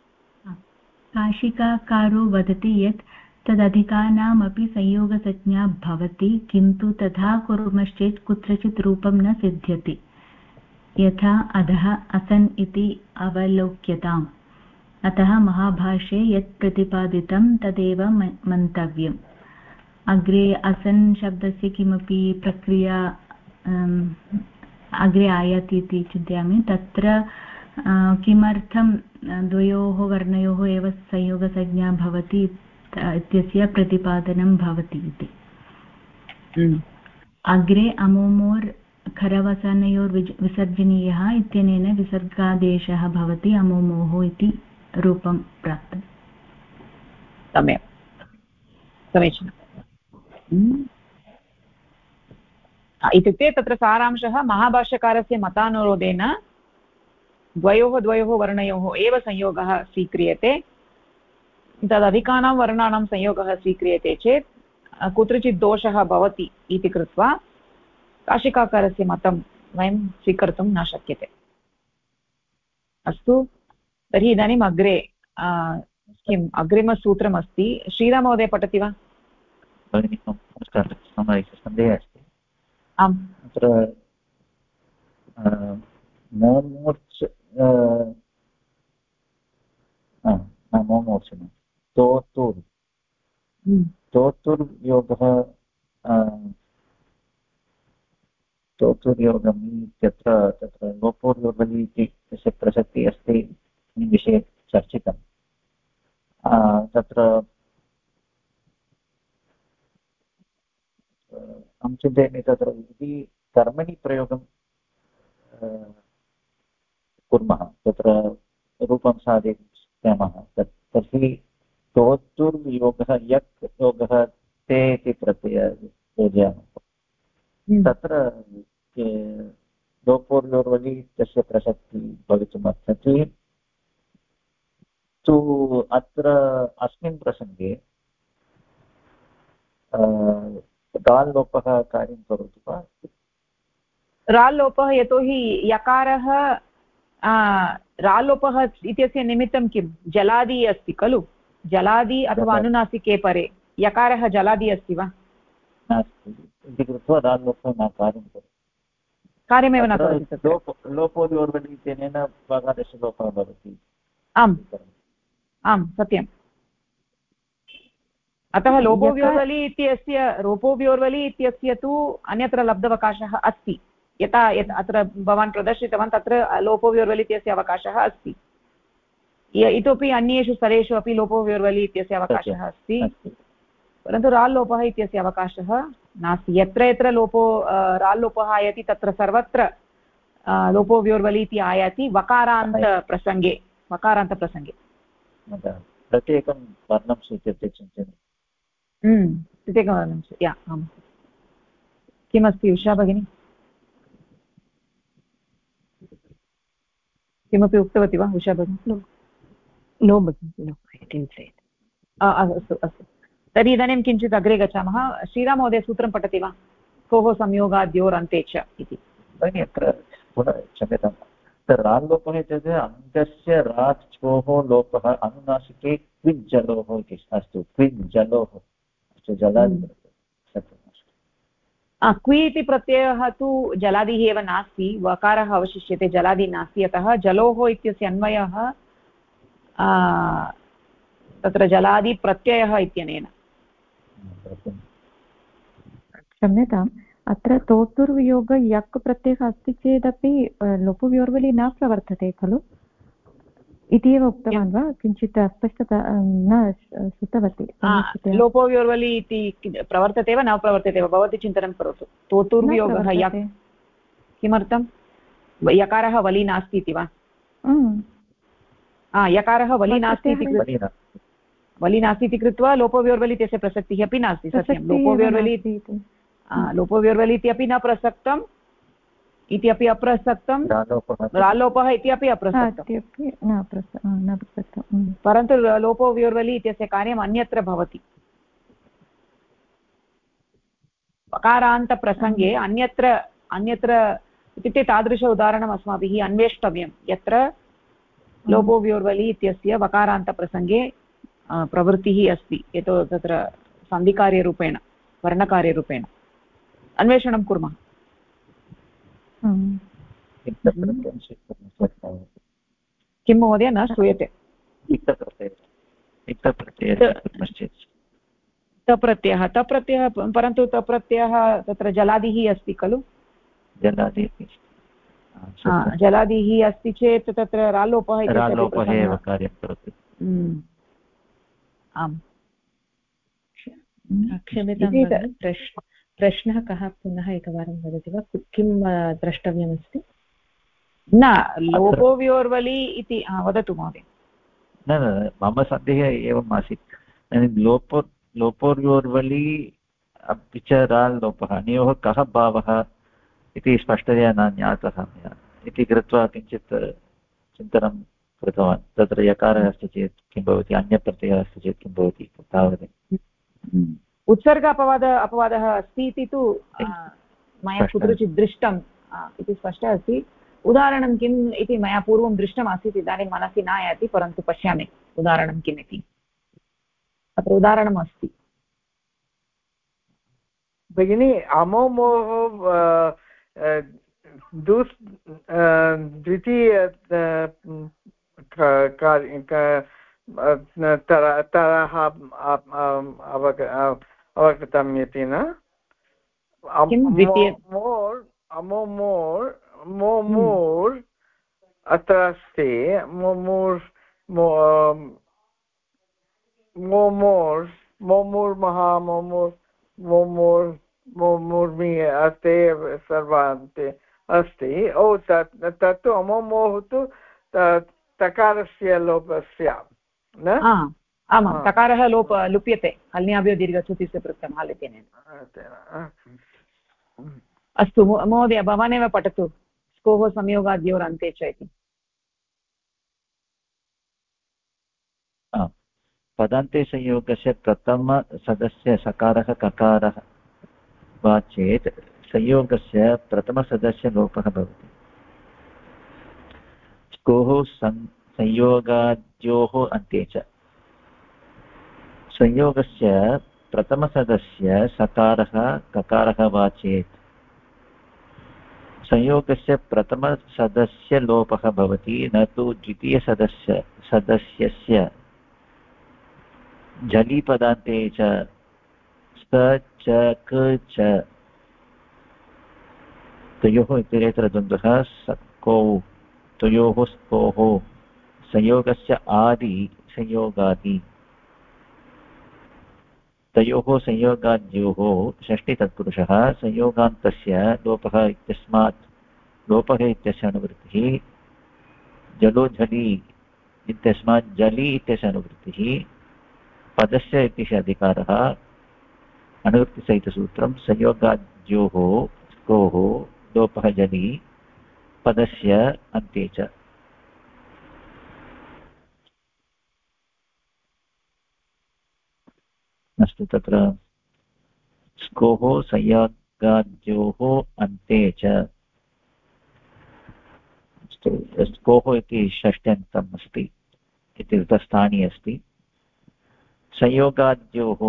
Speaker 7: काशिकाकारो वदति यत् तदधिकानामपि संयोगसंज्ञा भवति किन्तु तथा कुर्मश्चेत् कुत्रचित् रूपं न सिद्ध्यति यथा अधः असन् इति अवलोक्यताम्। अतः महाभाष्ये यत् प्रतिपादितं तदेव मन्तव्यम्। अग्रे असन् शब्दस्य किमपि प्रक्रिया अग्रे आयाति इति चिन्तयामि। तत्र किमर्थं द्वयोः वर्णयोः एव संयोगसंज्ञा भवति इत्यस्य प्रतिपादनं भवति इति। अग्रे अमोमोर् खरवसनयोर्विसर्जनीयः इत्यनेन विसर्गादेशः भवति अमोमोः इति रूपं प्राप्तम्।
Speaker 1: सम्यक् समीचीनम्। इत्युक्ते तत्र सारांशः महाभाष्यकारस्य मतानुरोधेन द्वयोः वर्णयोः एव संयोगः स्वीक्रियते। तदधिकानां वर्णानां संयोगः स्वीक्रियते चेत् कुत्रचित् दोषः भवति इति कृत्वा काशिकाकारस्य मतं वयं स्वीकर्तुं न शक्यते। अस्तु तर्हि इदानीम् अग्रे किम् अग्रिमसूत्रमस्ति श्रीराममहोदय पठति वा?
Speaker 8: भगिनी नमस्कारः। सन्देहः अस्ति।
Speaker 1: आम्
Speaker 8: अत्र मोमूर्च् मोमूर्च् तोतुर्योगः तोतुर्योगम् इत्यत्र तत्र लोपोर्योगः इति तस्य प्रसक्तिः अस्ति विषये चर्चितम्। तत्र अहं चिन्तयामि तत्र यदि कर्मणि प्रयोगं कुर्मः तत्र रूपं साधयामः तर्हि तोतुर्योगः यक् योगः ते इति प्रत्ययः योजयामः तत्र लोपोर्योर्वलि तस्य प्रसक्तिः भवितुमर्हति। तु अत्र अस्मिन् प्रसङ्गे गाल् लोपः कार्यं करोति वा?
Speaker 1: राल्लोपः यतोहि यकारः राल्लोपः इत्यस्य निमित्तं किं जलादि अस्ति खलु जलादि अथवा अनुनासिके परे यकारः जलादि अस्ति वा
Speaker 8: इति कृत्वा राल्लोपः न कार्यं करोति
Speaker 1: कार्यमेव न करोति
Speaker 8: लोपोद्योर्वलि इत्यनेन वकारस्य लोपः भवति
Speaker 1: आम् आम् सत्यम् अतः लोपोव्योर्वलि इत्यस्य तु अन्यत्र लब्धवकाशः अस्ति यथा अत्र भवान् प्रदर्शितवान् तत्र लोपोव्योर्वलि इत्यस्य अवकाशः अस्ति इतोपि अन्येषु स्तरेषु अपि लोपोव्योर्वलि इत्यस्य अवकाशः अस्ति परन्तु राल्लोपः इत्यस्य अवकाशः नास्ति यत्र यत्र राल्लोपः आयाति तत्र सर्वत्र लोपोव्योर्वलि इति आयाति वकारान्तप्रसङ्गे
Speaker 8: प्रत्येकं वर्णं स्वीकृत्य चिन्तयामि
Speaker 1: प्रत्येकवर्णं आम् किमस्ति उषा भगिनी किमपि उक्तवती वा उषा भगिनी
Speaker 6: नो भगिनी
Speaker 1: अस्तु अस्तु तर्हि इदानीं किञ्चित् अग्रे गच्छामः श्रीराममहोदय सूत्रं पठति वा कोः संयोगाद्योरन्ते च इति
Speaker 8: भगिनि अत्र पुनः क्षम्यतां राल्लोपः इत्युक्ते अङ्गस्य राच्योः लोपः अनुनासिके क्विज्जलोः इति अस्तु क्विज्जलोः अस्तु जलादि
Speaker 1: क्वि इति प्रत्ययः तु जलादिः एव नास्ति वकारः अवशिष्यते जलादि नास्ति अतः जलोः इत्यस्य अन्वयः तत्र जलादिप्रत्ययः इत्यनेन
Speaker 2: क्षम्यताम् अत्र तोतुर्वियोग यक् प्रत्ययः अस्ति चेदपि लोपव्योर्वलि न प्रवर्तते खलु इति एव उक्तवान् वा किञ्चित् अस्पष्टता न श्रुतवती
Speaker 1: लोपोव्योर्वलि इति प्रवर्तते वा न प्रवर्तते वा भवती चिन्तनं करोतु तोतुर्वियोगः यक् किमर्थं यकारः वलि नास्ति इति वा यकारः वलि नास्ति इति कृत्वा लोपोव्योर्वलि इत्यस्य प्रसक्तिः अपि नास्ति सत्यं लोपोव्योर्वलि इति अपि न प्रसक्तम् इति अपि अप्रसक्तं राल्लोपः इति अपि अप्रसक्तं परन्तु लोपोव्योर्वलि इत्यस्य कार्यम् अन्यत्र भवति पकारान्तप्रसङ्गे अन्यत्र इत्युक्ते तादृश उदाहरणम् अस्माभिः अन्वेष्टव्यं यत्र लोपोव्योर्वलि इत्यस्य वकारान्तप्रसङ्गे प्रवृत्तिः अस्ति यतो तत्र सन्धिकार्यरूपेण वर्णकार्यरूपेण अन्वेषणं कुर्मः किं महोदय न श्रूयते तप्रत्ययः परन्तु तप्रत्ययः तत्र जलादिः अस्ति खलु जलादिः अस्ति चेत् तत्र राल्लोपः
Speaker 8: एव कार्यं करोति
Speaker 1: आम्
Speaker 9: क्षम्यतां प्रश्नः कः पुनः एकवारं वदति वा किं द्रष्टव्यमस्ति
Speaker 1: न लोपोव्योर्वलि इति वदतु महोदय
Speaker 8: न मम सन्देहः एवम् आसीत् लोपोर्योर्वलि अपि च राल्लोपः अनयोः कः भावः इति स्पष्टतया न ज्ञातः मया इति कृत्वा किञ्चित् चिन्तनं कृतवान् तत्र यकारः अस्ति चेत् किं भवति अन्यप्रत्ययः अस्ति चेत् किं भवति तावदेव
Speaker 1: उत्सर्ग अपवादः अस्ति इति तु मया कुत्रचित् दृष्टम् इति स्पष्टः अस्ति उदाहरणं किम् इति मया पूर्वं दृष्टमासीत् इदानीं मनसि न आयाति परन्तु पश्यामि उदाहरणं किम् इति अत्र उदाहरणम् अस्ति
Speaker 4: भगिनी अमोमोः द्वितीय तरः अवगतम् इति न मोमोर् अत्र अस्ति मोमुर्मि अस्ति सर्वान्ते अस्ति तत्तु अमोमोः तु तकारस्य लोपस्य न
Speaker 1: आमां तकारः लुप्यते हल्न्याभ्यो दीर्घसूत्रस्य पृष्ठं हालित्यनेन अस्तु महोदय भवानेव पठतु स्कोः संयोगाद्योरन्ते च इति
Speaker 8: पदान्ते संयोगस्य प्रथमसदस्य सकारः ककारः वा चेत् संयोगस्य प्रथमसदस्यलोपः भवति। स्कोः संयोगाद्योः अन्ते च। संयोगस्य प्रथमसदस्य सकारः ककारः वा चेत् संयोगस्य प्रथमसदस्यलोपः भवति, न तु द्वितीयसदस्यस्य झलिपदान्ते च स च क च तयोः इतरेतरद्वन्द्वः स्कौ तयोः स्कोः संयोगस्य आदि संयोगादि तयोः संयोगाद्योः षष्ठीतत्पुरुषः संयोगान्तस्य लोपः इत्यस्मात् लोपः इत्यस्य अनुवृत्तिः जलो झलि इत्यस्मात् जलि इत्यस्य अनुवृत्तिः पदस्य इत्यस्य अधिकारः अनुवृत्तिसहितसूत्रं संयोगाद्योः स्कोः लोपः जलि पदस्य अन्ते च। अस्तु, तत्र स्कोः संयोगाद्योः अन्ते च। स्कोः इति षष्ट्यन्तम् अस्ति, इति स्थानी अस्ति। संयोगाद्योः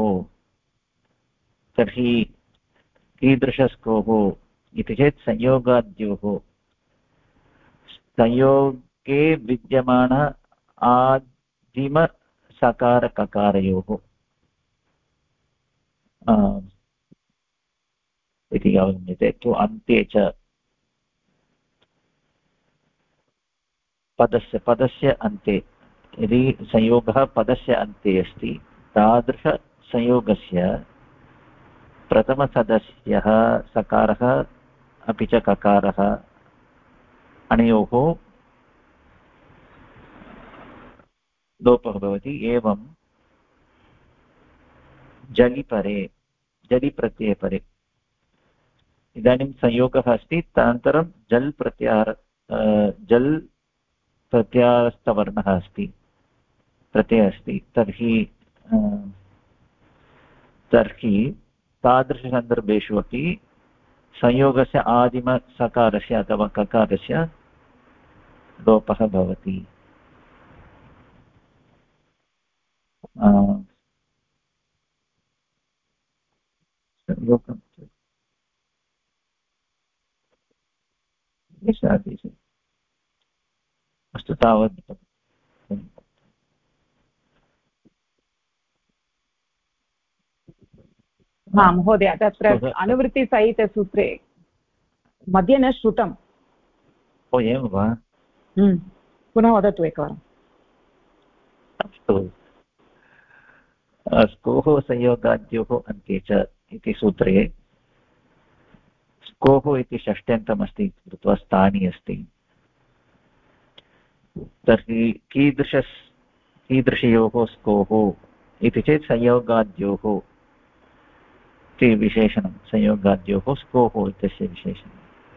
Speaker 8: तर्हि कीदृशस्कोः इति चेत् संयोगाद्योः संयोगे विद्यमान आदिमसकारककारयोः इति अवगम्यते। तु अन्ते च पदस्य अन्ते, यदि संयोगः पदस्य अन्ते अस्ति तादृशसंयोगस्य प्रथमसदस्यः सकारः अपि च ककारः अनयोः लोपः भवति। एवं जलिपरे जलिप्रत्यये परे इदानीं संयोगः अस्ति, तदनन्तरं जल् प्रत्यास्थवर्णः अस्ति, प्रत्ययः अस्ति। तर्हि तादृशसन्दर्भेषु अपि संयोगस्य आदिमसकारस्य अथवा ककारस्य लोपः भवति। अस्तु, तावत्।
Speaker 1: महोदय, तत्र अनुवृत्तिसहितसूत्रे मध्ये न श्रुतम्।
Speaker 8: ओ एवं वा?
Speaker 1: पुनः वदतु एकवारम्।
Speaker 8: अस्तु, स्कोः संयोगाद्योः अन्ते च इति सूत्रे स्कोः इति षष्ट्यन्तमस्ति कृत्वा स्थानी अस्ति। तर्हि कीदृशयोः स्कोः इति चेत् संयोगाद्योः इति विशेषणं, संयोगाद्योः स्कोः इत्यस्य विशेषणं।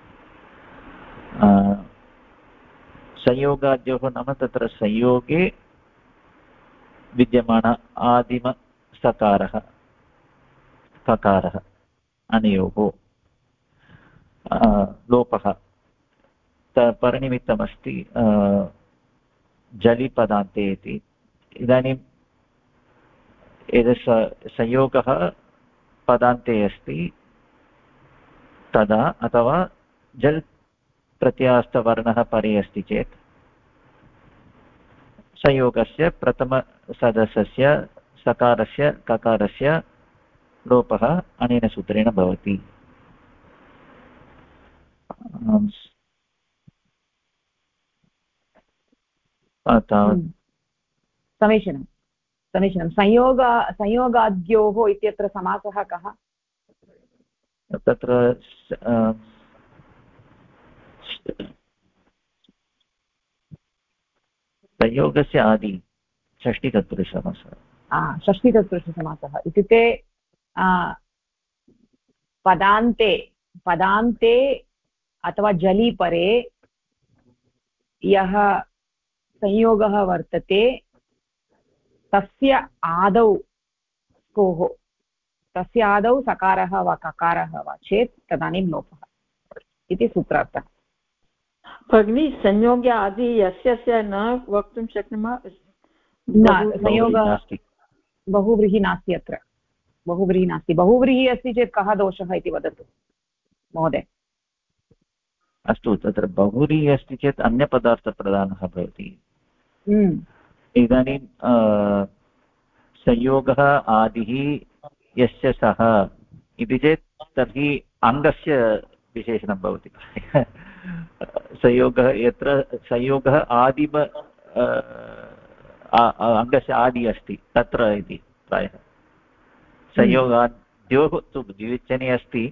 Speaker 8: संयोगाद्योः नाम तत्र संयोगे विद्यमान आदिमसकारः ककारः अनयोः लोपः परनिमित्तमस्ति जलिपदान्ते इति। इदानीं यद् संयोगः पदान्ते अस्ति तदा, अथवा जल् प्रत्यास्थवर्णः परे अस्ति चेत् संयोगस्य प्रथमसदस्यस्य सकारस्य ककारस्य लोपः अनेन सूत्रेण भवति।
Speaker 1: समीचीनं समीचीनं। संयोगाद्योः इत्यत्र समासः कः?
Speaker 8: तत्र संयोगस्य आदि षष्ठीतत्पुरुषसमासः।
Speaker 1: षष्ठीतत्पुरुषसमासः इत्युक्ते पदान्ते अथवा जलिपरे यः संयोगः वर्तते तस्य आदौ स्कोः तस्य आदौ सकारः वा ककारः वा चेत् तदानीं लोपः इति सूत्रार्थः।
Speaker 3: भगिनी संयोगे आदि यस्य न वक्तुं शक्नुमः।
Speaker 1: संयोगः बहुव्रीहि नास्ति, अत्र बहुव्रीहि नास्ति। बहुव्रीहि अस्ति चेत् कः दोषः इति वदतु महोदय।
Speaker 8: अस्तु, तत्र बहुव्रीहि अस्ति चेत् अन्यपदार्थप्रधानः भवति। इदानीं संयोगः आदिः यस्य सः इति चेत् तर्हि अङ्गस्य विशेषणं भवति। संयोगः यत्र संयोगः आदिम अङ्गस्य आदि अस्ति तत्र इति प्रायः। संयोगाद्योः तु द्विवचने अस्ति,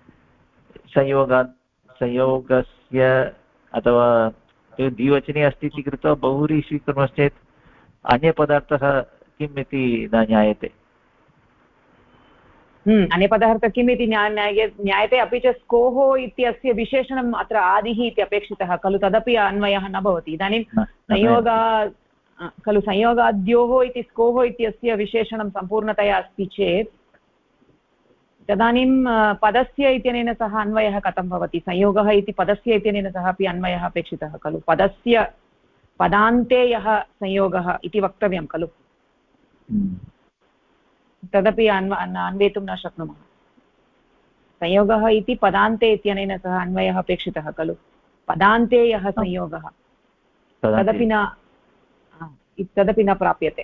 Speaker 8: संयोगस्य अथवा द्विवचने अस्ति इति कृत्वा बहुव्रीहि स्वीकुर्मश्चेत् अन्यपदार्थः किम् इति न ज्ञायते।
Speaker 1: अन्यपदार्थः किम् इति ज्ञायते। अपि च स्कोः इत्यस्य विशेषणम् अत्र आदिः इति अपेक्षितः खलु, तदपि अन्वयः न भवति। इदानीं संयोगाद्योः इति स्कोः इत्यस्य विशेषणं सम्पूर्णतया अस्ति चेत् तदानीं पदस्य इत्यनेन सह अन्वयः कथं भवति? संयोगः इति पदस्य इत्यनेन सह अपि अन्वयः अपेक्षितः खलु। पदस्य पदान्ते यः संयोगः इति वक्तव्यं खलु, तदपि अन्वेतुं न शक्नुमः। संयोगः इति पदान्ते इत्यनेन सह अन्वयः अपेक्षितः खलु। पदान्ते यः संयोगः तदपि न प्राप्यते।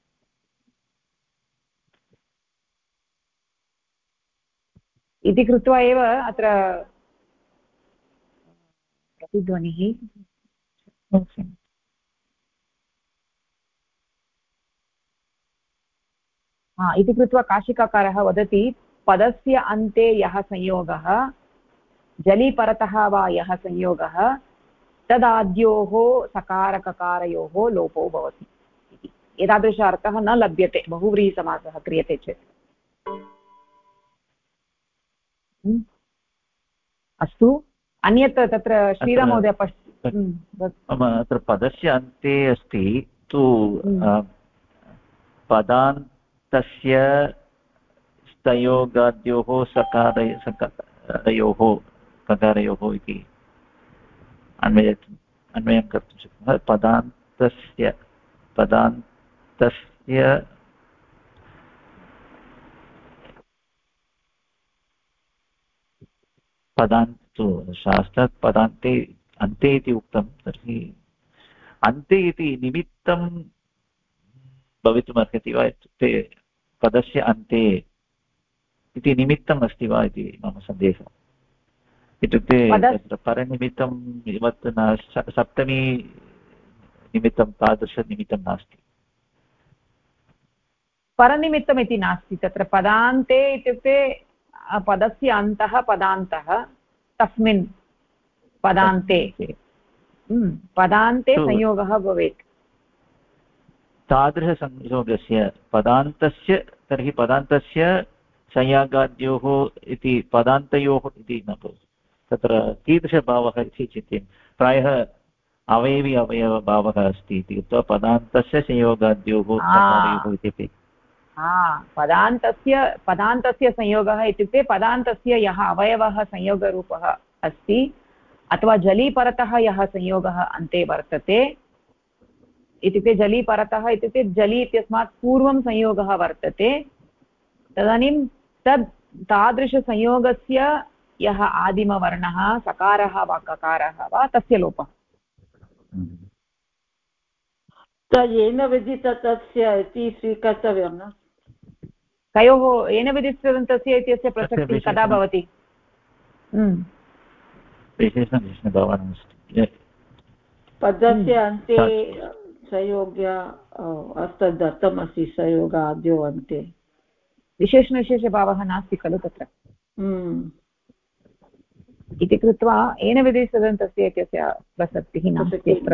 Speaker 1: इति कृत्वा एव अत्र प्रतिध्वनिः इति कृत्वा काशिकाकारः वदति पदस्य अन्ते यः संयोगः जलीपरतः वा यः संयोगः तदाद्योः सकारककारयोः लोपो भवति इति। एतादृश अर्थः न लभ्यते बहुव्रीहिसमासः क्रियते चेत्। अस्तु, अन्यत् तत्र श्रीराममहोदय
Speaker 8: अत्र पदस्य अन्ते अस्ति तु पदान्तस्य संयोगाद्योः सकारयोः ककारयोः इति अन्वयं कर्तुं शक्नुमः। पदान्तस्य पदान्तु शास्त्रात् पदान्ते अन्ते इति उक्तं, तर्हि अन्ते इति निमित्तं भवितुमर्हति वा? इत्युक्ते पदस्य अन्ते इति निमित्तम् अस्ति वा इति मम सन्देहः। इत्युक्ते तत्र परनिमित्तं वत् न, सप्तमी निमित्तं तादृशनिमित्तं नास्ति।
Speaker 1: परनिमित्तम् इति नास्ति तत्र। पदान्ते इत्युक्ते पदस्य अन्तः पदान्तः, तस्मिन् पदान्ते संयोगः भवेत्।
Speaker 8: तादृशसंयोगस्य पदान्तस्य, तर्हि पदान्तस्य संयोगाद्योः इति पदान्तयोः इति न भवति। तत्र कीदृशभावः इति चिन्तयन् प्रायः अवयवी अवयवभावः अस्ति इति उक्त्वा पदान्तस्य संयोगाद्योः इति।
Speaker 1: पदान्तस्य संयोगः इत्युक्ते पदान्तस्य यः अवयवः संयोगरूपः अस्ति अथवा जलीपरतः यः संयोगः अन्ते वर्तते। इत्युक्ते जलीपरतः इत्युक्ते जली इत्यस्मात् पूर्वं संयोगः वर्तते, तदानीं तादृशसंयोगस्य यः आदिमवर्णः सकारः वा ककारः वा तस्य लोपः।
Speaker 3: येन विदितस्य इति स्वीकर्तव्यं न?
Speaker 1: कयोः येन विदितस्य इत्यस्य प्रसक्तिः कदा भवति?
Speaker 3: पदस्य अन्ते संयोग्य अस्तु दत्तमस्ति, संयोगाद्यो अन्ते
Speaker 1: विशेषभावः नास्ति खलु तत्र। इति कृत्वा येन विधिसदन्तस्य इत्यस्य प्रसक्तिः नास्ति अत्र।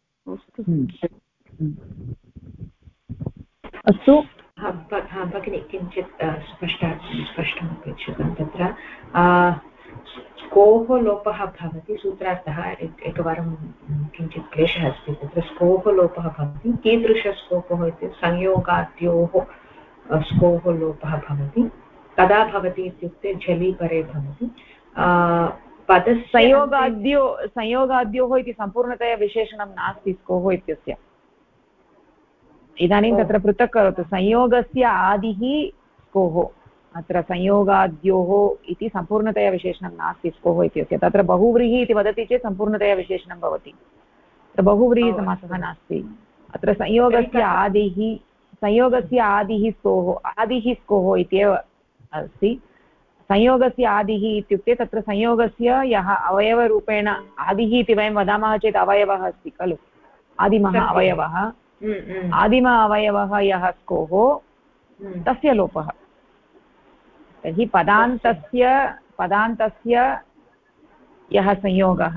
Speaker 1: अस्तु
Speaker 9: भगिनि, किञ्चित् स्पष्टम् अपेक्षितं। तत्र स्कोः लोपः भवति सूत्रार्थः एकवारं किञ्चित् क्लेशः अस्ति। तत्र स्कोः लोपः भवति। कीदृशस्कोः इति संयोगाद्योः स्कोः लोपः भवति। कदा भवति इत्युक्ते झलि परे भवति पदस्य
Speaker 1: संयोगाद्योः इति सम्पूर्णतया विशेषणं नास्ति स्कोः इत्यस्य। इदानीं तत्र पृथक् करोतु, संयोगस्य आदिः स्कोः, अत्र संयोगाद्योः इति सम्पूर्णतया विशेषणं नास्ति स्कोः इत्यस्य। तत्र बहुव्रीहि इति वदति चेत् सम्पूर्णतया विशेषणं भवति, तत्र बहुव्रीहिसमासः नास्ति। अत्र संयोगस्य आदिः स्कोः इत्येव अस्ति। संयोगस्य आदिः इत्युक्ते तत्र संयोगस्य यः अवयवरूपेण आदिः इति वयं वदामः चेत् अवयवः अस्ति खलु, आदिमः अवयवः, आदिम अवयवः यः स्कोः तस्य लोपः। तर्हि पदान्तस्य यः संयोगः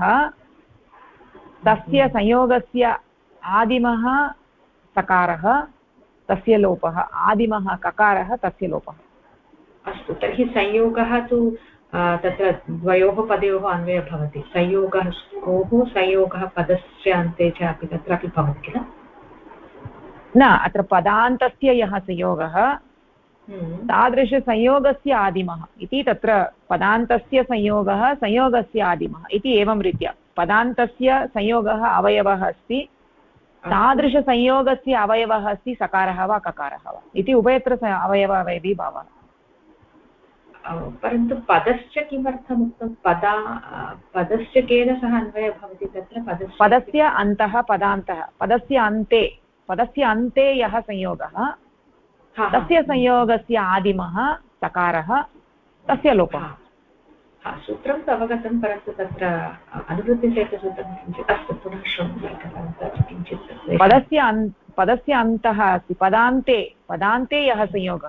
Speaker 1: तस्य संयोगस्य आदिमः सकारः तस्य लोपः, आदिमः ककारः तस्य लोपः।
Speaker 9: अस्तु, तर्हि संयोगः तु तत्र द्वयोः पदयोः अन्वयः भवति। संयोगः स्कोः, संयोगः पदस्य अन्ते च अपि तत्रापि भवति किल?
Speaker 1: न, अत्र पदान्तस्य यः संयोगः तादृशसंयोगस्य आदिमः इति, तत्र पदान्तस्य संयोगः संयोगस्य आदिमः इति एवं रीत्या पदान्तस्य संयोगः अवयवः अस्ति, तादृशसंयोगस्य अवयवः अस्ति सकारः वा ककारः वा इति उभयत्र अवयवः भावः।
Speaker 9: परन्तु पदश्च किमर्थम् उक्तं? पदस्य केन सह अन्वयः भवति तत्र?
Speaker 1: पदस्य अन्तः पदान्तः, पदस्य अन्ते यः संयोगः तस्य संयोगस्य आदिमः सकारः तस्य लोपः।
Speaker 9: सूत्रं तु अवगतं, परन्तु तत्र अनुवृत्तिचेतसूत्रं किञ्चित् अस्ति, पुनः शृण्वन्तु किञ्चित्।
Speaker 1: पदस्य अन्तः अस्ति, पदान्ते यः संयोगः,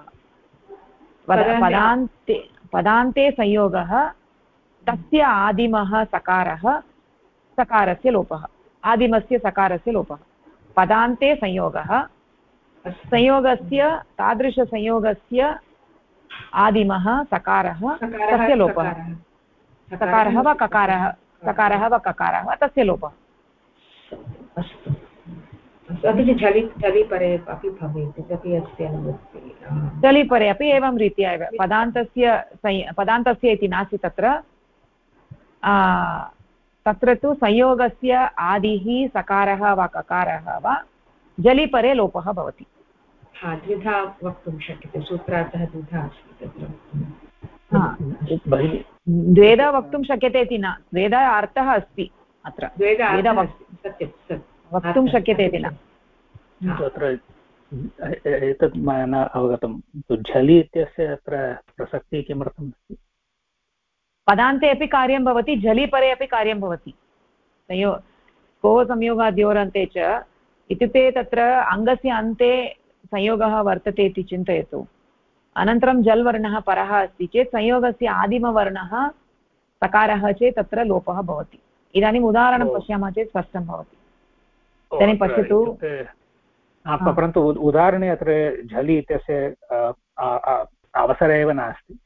Speaker 1: पदान्ते संयोगः तस्य आदिमः सकारः सकारस्य लोपः, आदिमस्य सकारस्य लोपः। पदान्ते संयोगः, संयोगस्य तादृशसंयोगस्य आदिमः सकारः तस्य लोपः, सकारः वा ककारः वा तस्य लोपः।
Speaker 9: अस्तु, अपि च झलि परे अपि भवेत् इत्यपि अस्ति अनुवृत्तिः।
Speaker 1: झलि परे अपि एवं रीत्या एव पदान्तस्य इति नास्ति तत्र तु संयोगस्य आदिः सकारः वा ककारः वा झलि परे लोपः भवति।
Speaker 9: द्विधा वक्तुं शक्यते, सूत्रार्थः द्विधा अस्ति तत्र।
Speaker 1: द्वेधा वक्तुं शक्यते इति न, द्वेधा अर्थः अस्ति, अत्र वक्तुं शक्यते इति न।
Speaker 10: तत्र एतत् मया न अवगतं, झलि इत्यस्य अत्र प्रसक्तिः किमर्थम् अस्ति?
Speaker 1: पदान्ते अपि कार्यं भवति, झलि परे अपि कार्यं भवति। कोः संयोगाद्योरन्ते च इत्युक्ते तत्र अङ्गस्य अन्ते संयोगः वर्तते इति चिन्तयतु, अनन्तरं जल् वर्णः परः अस्ति चेत् संयोगस्य आदिमवर्णः सकारः चेत् तत्र लोपः भवति। इदानीम् उदाहरणं पश्यामः चेत् स्पष्टं भवति। इदानीं पश्यतु,
Speaker 10: परन्तु उदाहरणे अत्र झलि इत्यस्य अवसरः एव नास्ति,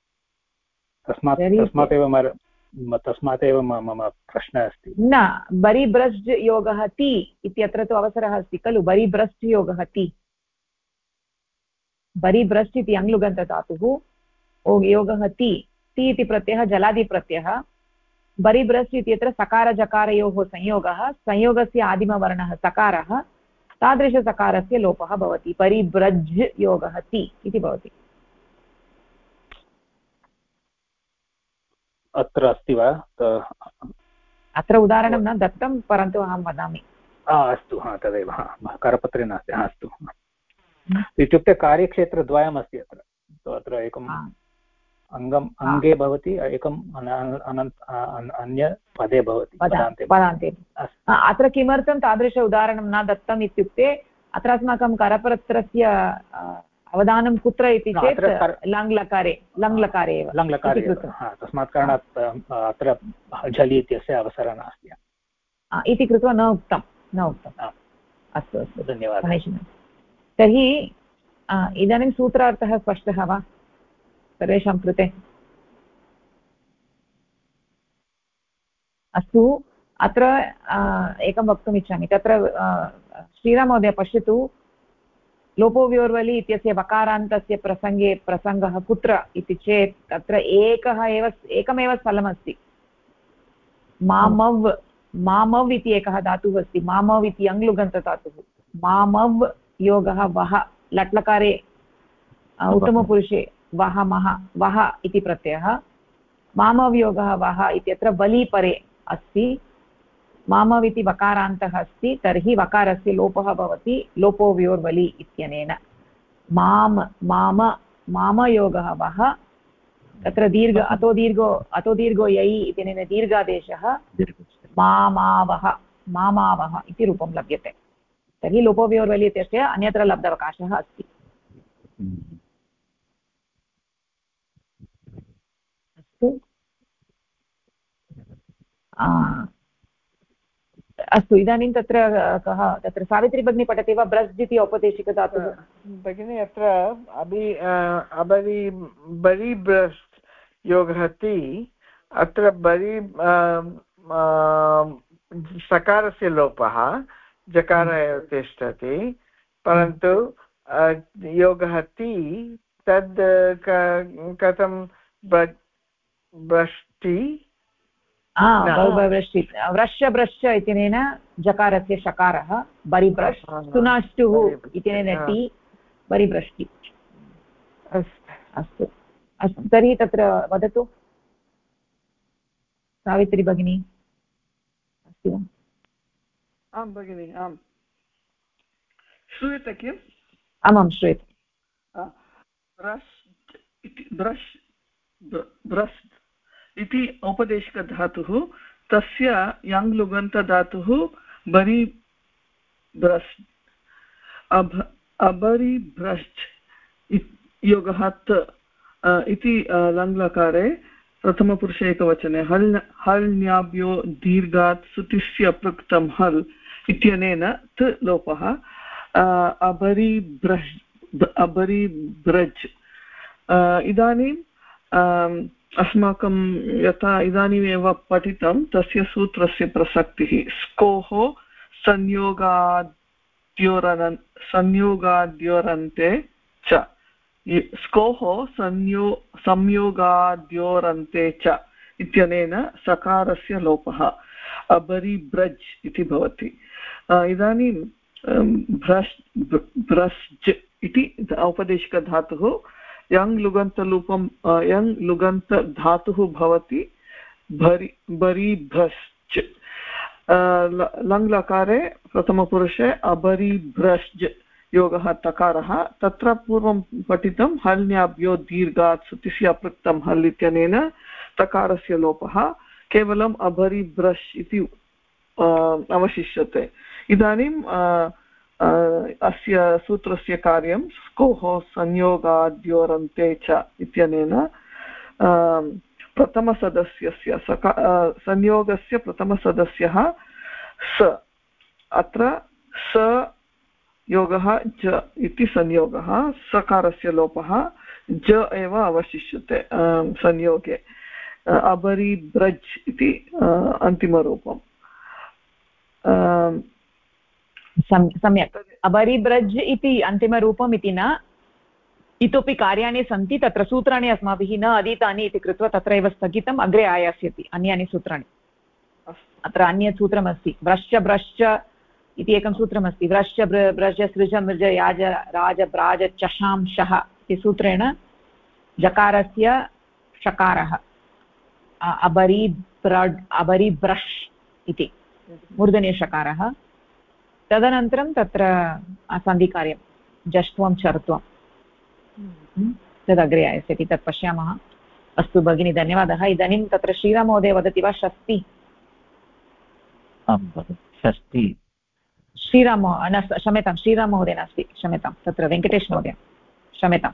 Speaker 10: तस्मादेव मम प्रश्नः अस्ति।
Speaker 1: न, बरि ब्रश्ड् योगः ति इत्यत्र तु अवसरः अस्ति खलु, बरि ब्रश्ड् योगः ति, बरि ब्रश्ड् इति अङ्लुगन्तधातुः योगः ति इति प्रत्ययः जलादिप्रत्ययः, बरि ब्रश्ड् इत्यत्र सकारजकारयोः संयोगः, संयोगस्य आदिमवर्णः सकारः, तादृशसकारस्य लोपः भवति, परिब्रज् योगः ति इति भवति।
Speaker 10: अत्र अस्ति वा?
Speaker 1: अत्र उदाहरणं न दत्तं, परन्तु अहं वदामि।
Speaker 10: अस्तु, तदेव करपत्रे नास्ति। अस्तु, इत्युक्ते कार्यक्षेत्रद्वयम् अस्ति अत्र, अत्र एकम् अङ्गे भवति, एकम् अन्य पदे भवति
Speaker 1: पदान्ते। अत्र किमर्थं तादृश उदाहरणं न दत्तम् इत्युक्ते अत्र अस्माकं करपत्रस्य अवधानं कुत्र इति चेत् लङ्लकारे एव,
Speaker 10: तस्मात् कारणात् अत्र झलि इत्यस्य अवसरः नास्ति
Speaker 1: इति कृत्वा न उक्तम्। अस्तु अस्तु,
Speaker 10: धन्यवादः।
Speaker 1: समीचीनं। तर्हि इदानीं सूत्रार्थः स्पष्टः वा सर्वेषां कृते? अस्तु, अत्र एकं वक्तुम् इच्छामि। तत्र श्रीराममहोदय पश्यतु, लोपोव्योर्वलि इत्यस्य वकारान्तस्य प्रसङ्गः कुत्र इति चेत् तत्र एकमेव स्थलमस्ति। मामव् मामव् इति एकः धातुः अस्ति। मामव् इति अङ्लुगन्तधातुः। मामव् योगः वः, लट्लकारे उत्तमपुरुषे वः मः वः इति प्रत्ययः। मामव् योगः वः इत्यत्र वलि परे अस्ति। मामव् इति वकारान्तः अस्ति, तर्हि वकारस्य लोपः भवति लोपोव्योर्वलि इत्यनेन। माम माम मामयोगः वः, तत्र दीर्घ अतो दीर्घो यै इत्यनेन दीर्घादेशः मामावः मामावः इति रूपं लभ्यते। तर्हि लोपोव्योर्वलि इत्यस्य अन्यत्र लब्धावकाशः अस्ति। अस्तु, इदानीं तत्र कः तत्र सावित्री भगिनी पठति वा? ब्रस् इति औपदेशिकधातुः
Speaker 4: भगिनी अत्र अबरि बरि ब्रस् योगः ति अत्र बरि सकारस्य लोपः, जकारः एव तिष्ठति, परन्तु योगः ति तद् कथं ब्रष्टि
Speaker 1: व्रश्च ब्रश्च इत्यनेन जकारस्य शकारः बरिब्रश्, सुनाष्टुः इत्यनेन टि बरिब्रष्टि। अस्तु अस्तु, तर्हि तत्र वदतु सावित्री भगिनी, अस्ति वा?
Speaker 4: आं भगिनि, आम्, श्रूयते किम्?
Speaker 1: आमां श्रूयते।
Speaker 11: ब्रश् इति औपदेशिकधातुः, तस्य यङ् लुगन्तधातुः बरि ब्रश्, अबरि ब्रश् योगः त इति लङ्लकारे प्रथमपुरुषे एकवचने हल् न्याभ्यो दीर्घात् सुतिस्य पृक्तं हल् इत्यनेन त लोपः। अबरि ब्रज् इदानीं अस्माकं यथा इदानीमेव पठितं तस्य सूत्रस्य प्रसक्तिः स्कोः संयोगाद्योरन्ते च, स्कोः संयोगाद्योरन्ते च इत्यनेन सकारस्य लोपः अबरिब्रज् इति भवति। इदानीं ब्रश् इति औपदेशिकधातुः यङ् लुगन्तधातुः भवति बरिभ्रश्च। लङ्लकारे प्रथमपुरुषे अबरिभ्रश्च योगः तकारः, तत्र पूर्वं पठितं हल्न्याभ्यो दीर्घात् सुतिस्य अपृक्तं हल् इत्यनेन तकारस्य लोपः, केवलम् अबरिभ्रश् इति अवशिष्यते। इदानीं अस्य सूत्रस्य कार्यं स्कोः संयोगाद्योरन्ते च इत्यनेन प्रथमसदस्यस्य संयोगस्य प्रथमसदस्यः स, अत्र स योगः ज इति संयोगः, सकारस्य लोपः ज एव अवशिष्यते संयोगे। अबरिब्रज् इति अन्तिमरूपम्।
Speaker 1: सम्यक्, अबरिब्रज् इति अन्तिमरूपम् इति न, इतोपि कार्याणि सन्ति, तत्र सूत्राणि अस्माभिः न अधीतानि इति कृत्वा तत्रैव स्थगितम्, अग्रे आयास्यति अन्यानि सूत्राणि। अत्र अन्यत् सूत्रमस्ति, व्रश्च ब्रश्च इति एकं सूत्रमस्ति। व्रश्च ब्रज सृज मृज याज राज ब्राज चषां शः इति सूत्रेण जकारस्य शकारः अबरिब्रश् इति मूर्धन्यशकारः। तदनन्तरं तत्र सन्धिकार्यं जष्ट्वं चर्त्वं तदग्रे आयास्यति, तत् पश्यामः। अस्तु भगिनी, धन्यवादः। इदानीं तत्र श्रीराममहोदय वदति वा? षष्टि
Speaker 8: षष्टि
Speaker 1: श्रीराम न, क्षम्यतां, श्रीराममहोदय नास्ति, क्षम्यतां, तत्र वेङ्कटेशमहोदय, क्षम्यताम्।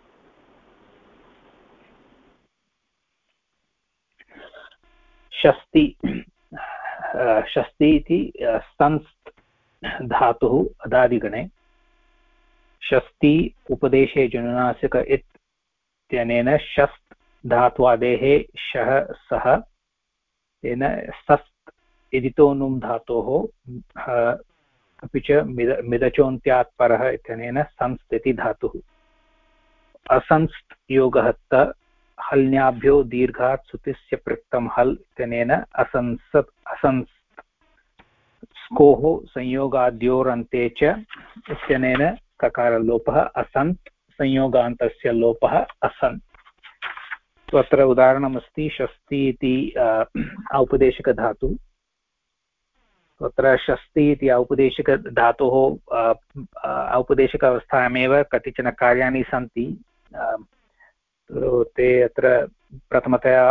Speaker 10: षष्टि इति संस् धातुः अदादिगणे, षष्टि उपदेशे जनुनासिक इत्यनेन षस् धात्वादेः शः सः, तेन सस् इदितोनुं धातोः अपि च मिदचोन्त्यात् परः इत्यनेन संस्त् इति धातुः। असंस्त् योगः त हल्न्याभ्यो दीर्घात् सुतिस्य पृक्तं हल् इत्यनेन असंसत् असंस्त्। स्कोः संयोगाद्योरन्ते च इत्यनेन ककारलोपः असन्त् संयोगान्तस्य लोपः असन्। अत्र उदाहरणमस्ति षष्ठी इति औपदेशिकधातु। तत्र षष्ठी इति औपदेशिकधातोः औपदेशिक अवस्थायामेव कतिचन कार्याणि सन्ति। ते अत्र प्रथमतया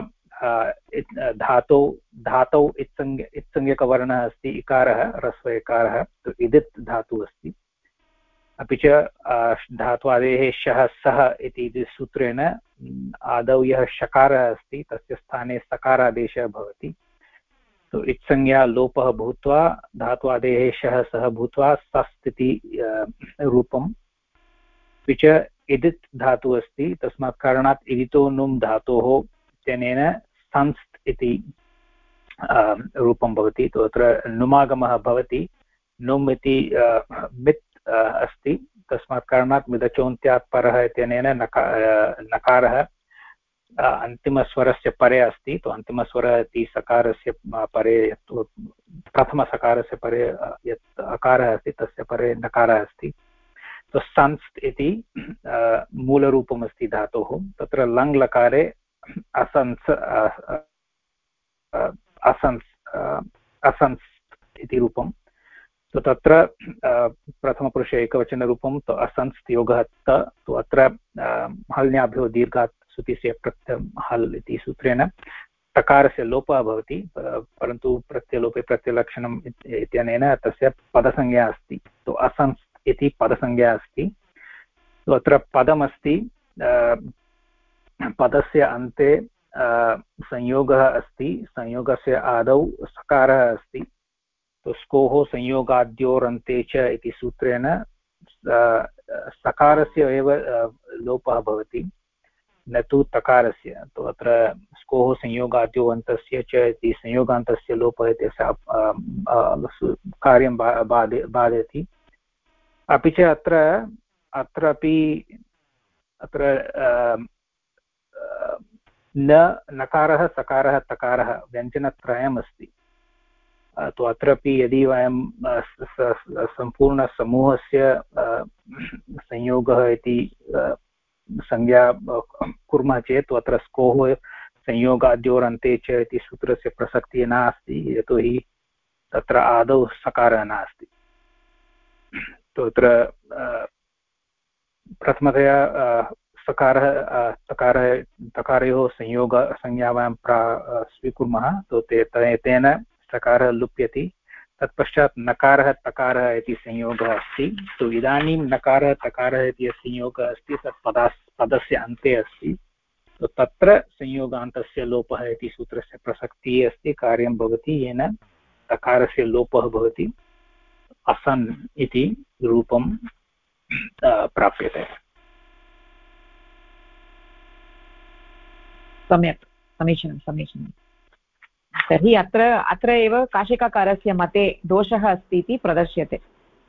Speaker 10: धातौ इत्संज्ञकवर्णः अस्ति इकारः ह्रस्व इकारः इदित् धातुः अस्ति। अपि च धात्वादेः शः सः इति सूत्रेण आदौ यः शकारः अस्ति तस्य स्थाने सकारादेशः भवति। इत्संज्ञा लोपः भूत्वा धात्वादेः शः सः भूत्वा सस्त् इति रूपम्। अपि च इदित् धातुः अस्ति, तस्मात् कारणात् इदितो नुम् धातोः इत्यनेन संस्त् इति रूपं भवति। अत्र नुमागमः भवति। नुम् इति मित् अस्ति, तस्मात् कारणात् मिदचोन्त्यात् परः इत्यनेन नकारः अन्तिमस्वरस्य परे अस्ति। तो अन्तिमस्वरः इति सकारस्य परे प्रथमसकारस्य परे यत् अकारः अस्ति तस्य परे नकारः अस्ति। तो संस्त् इति मूलरूपम् अस्ति धातोः। तत्र लङ् लकारे असंस्त् इति रूपं। तो तत्र प्रथमपुरुषे एकवचनरूपं तो असंस्त् योगः त। तो अत्र हल्न्याभ्यो दीर्घात् सुतिस्य प्रत्ययं हल् इति सूत्रेण तकारस्य लोपः भवति, परन्तु प्रत्ययलोपे प्रत्ययलक्षणम् इत्यनेन तस्य पदसंज्ञा अस्ति। तो असंस्त् इति पदसंज्ञा अस्ति। तो अत्र पदमस्ति, पदस्य अन्ते संयोगः अस्ति, संयोगस्य आदौ सकारः अस्ति। तो स्कोः संयोगाद्योरन्ते च इति सूत्रेण सकारस्य एव लोपः भवति, न तु तकारस्य। तो अत्र स्कोः संयोगाद्यो अन्तस्य च इति संयोगान्तस्य लोपः इत्यस्य कार्यं बाधयति। अपि च अत्रापि नकारः सकारः तकारः व्यञ्जनत्रयम् अस्ति। तो अत्रापि यदि वयं सम्पूर्णसमूहस्य संयोगः इति संज्ञा कुर्मः चेत् अत्र स्कोः संयोगाद्योरन्ते च इति सूत्रस्य प्रसक्तिः नास्ति, यतोहि तत्र आदौ सकारः नास्ति। तो अत्र प्रथमतया सकारः तकारयोः संज्ञा वयं स्वीकुर्मः। तो तेन सकारः लुप्यति। तत्पश्चात् नकारः तकारः इति संयोगः अस्ति। तो इदानीं नकारः तकारः इति यः संयोगः अस्ति तत् पदस्य अन्ते अस्ति। तो तत्र संयोगान्तस्य लोपः इति सूत्रस्य प्रसक्तिः अस्ति, कार्यं भवति, येन तकारस्य लोपः भवति, असन् इति रूपं प्राप्यते।
Speaker 1: सम्यक्, समीचीनं। तर्हि अत्र एव काशिकाकारस्य मते दोषः अस्ति इति प्रदर्श्यते।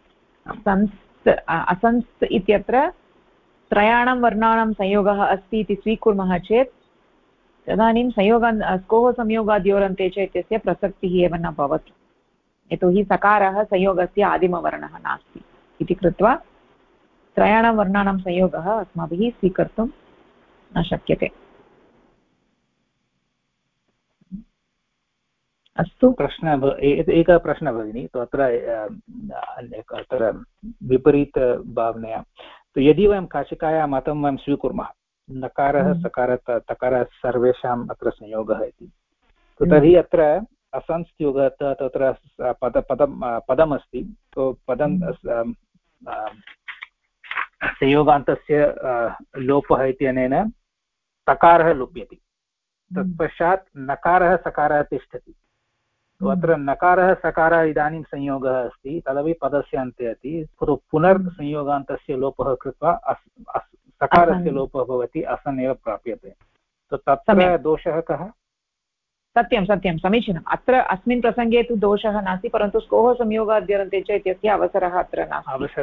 Speaker 1: असंस्त् इत्यत्र त्रयाणां वर्णानां संयोगः अस्ति इति स्वीकुर्मः चेत् तदानीं स्कोः संयोगाद्योरन्ते च इत्यस्य प्रसक्तिः एव न भवति, यतोहि सकारः संयोगस्य आदिमवर्णः नास्ति इति कृत्वा त्रयाणां वर्णानां संयोगः अस्माभिः स्वीकर्तुं न शक्यते। अस्तु,
Speaker 10: एकः प्रश्नः भगिनी। तो अत्र विपरीतभावनया, तो यदि वयं काशिकायां मतं वयं स्वीकुर्मः नकारः सकारः तकारः सर्वेषाम् अत्र संयोगः इति, तो तर्हि अत्र असंस्त् योगः तत्र पदमस्ति। तो पदं संयोगान्तस्य लोपः इत्यनेन तकारः लुप्यति। तत्पश्चात् नकारः सकारः तिष्ठति। तो अत्र नकारः सकारः इदानीं संयोगः अस्ति, तदपि पदस्य अन्ते अस्ति। पुनर्संयोगान्तस्य लोपः कृत्वा सकारस्य लोपः भवति, असन् एव प्राप्यते। तो तत्र दोषः कः?
Speaker 1: सत्यं सत्यं समीचीनम् अत्र अस्मिन् प्रसङ्गे तु दोषः नास्ति परन्तु स्कोः संयोगाद्यन्ते च इत्यस्य अवसरः अत्र नास्ति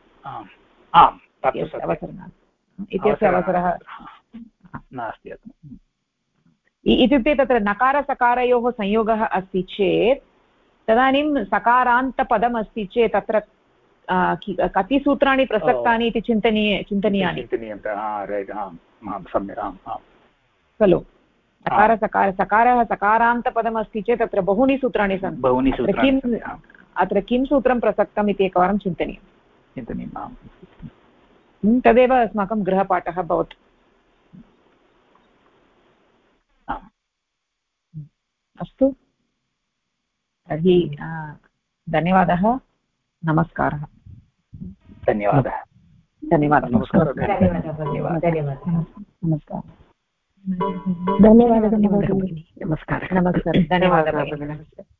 Speaker 1: इत्यस्य अवसरः
Speaker 10: नास्ति
Speaker 1: इत्युक्ते तत्र नकारसकारयोः संयोगः अस्ति चेत् तदानीं सकारान्तपदम् अस्ति चेत् तत्र कति सूत्राणि प्रसक्तानि इति चिन्तनीयानि खलु सकारः सकारान्तपदमस्ति चेत् तत्र बहूनि सूत्राणि सन्ति अत्र किं सूत्रं प्रसक्तम् इति एकवारं चिन्तनीयं तदेव अस्माकं गृहपाठः भवतु अस्तु तर्हि धन्यवादः नमस्कारः
Speaker 10: धन्यवादः
Speaker 1: नमस्कारः
Speaker 2: धन्यवादः
Speaker 1: नमस्कारः धन्यवादः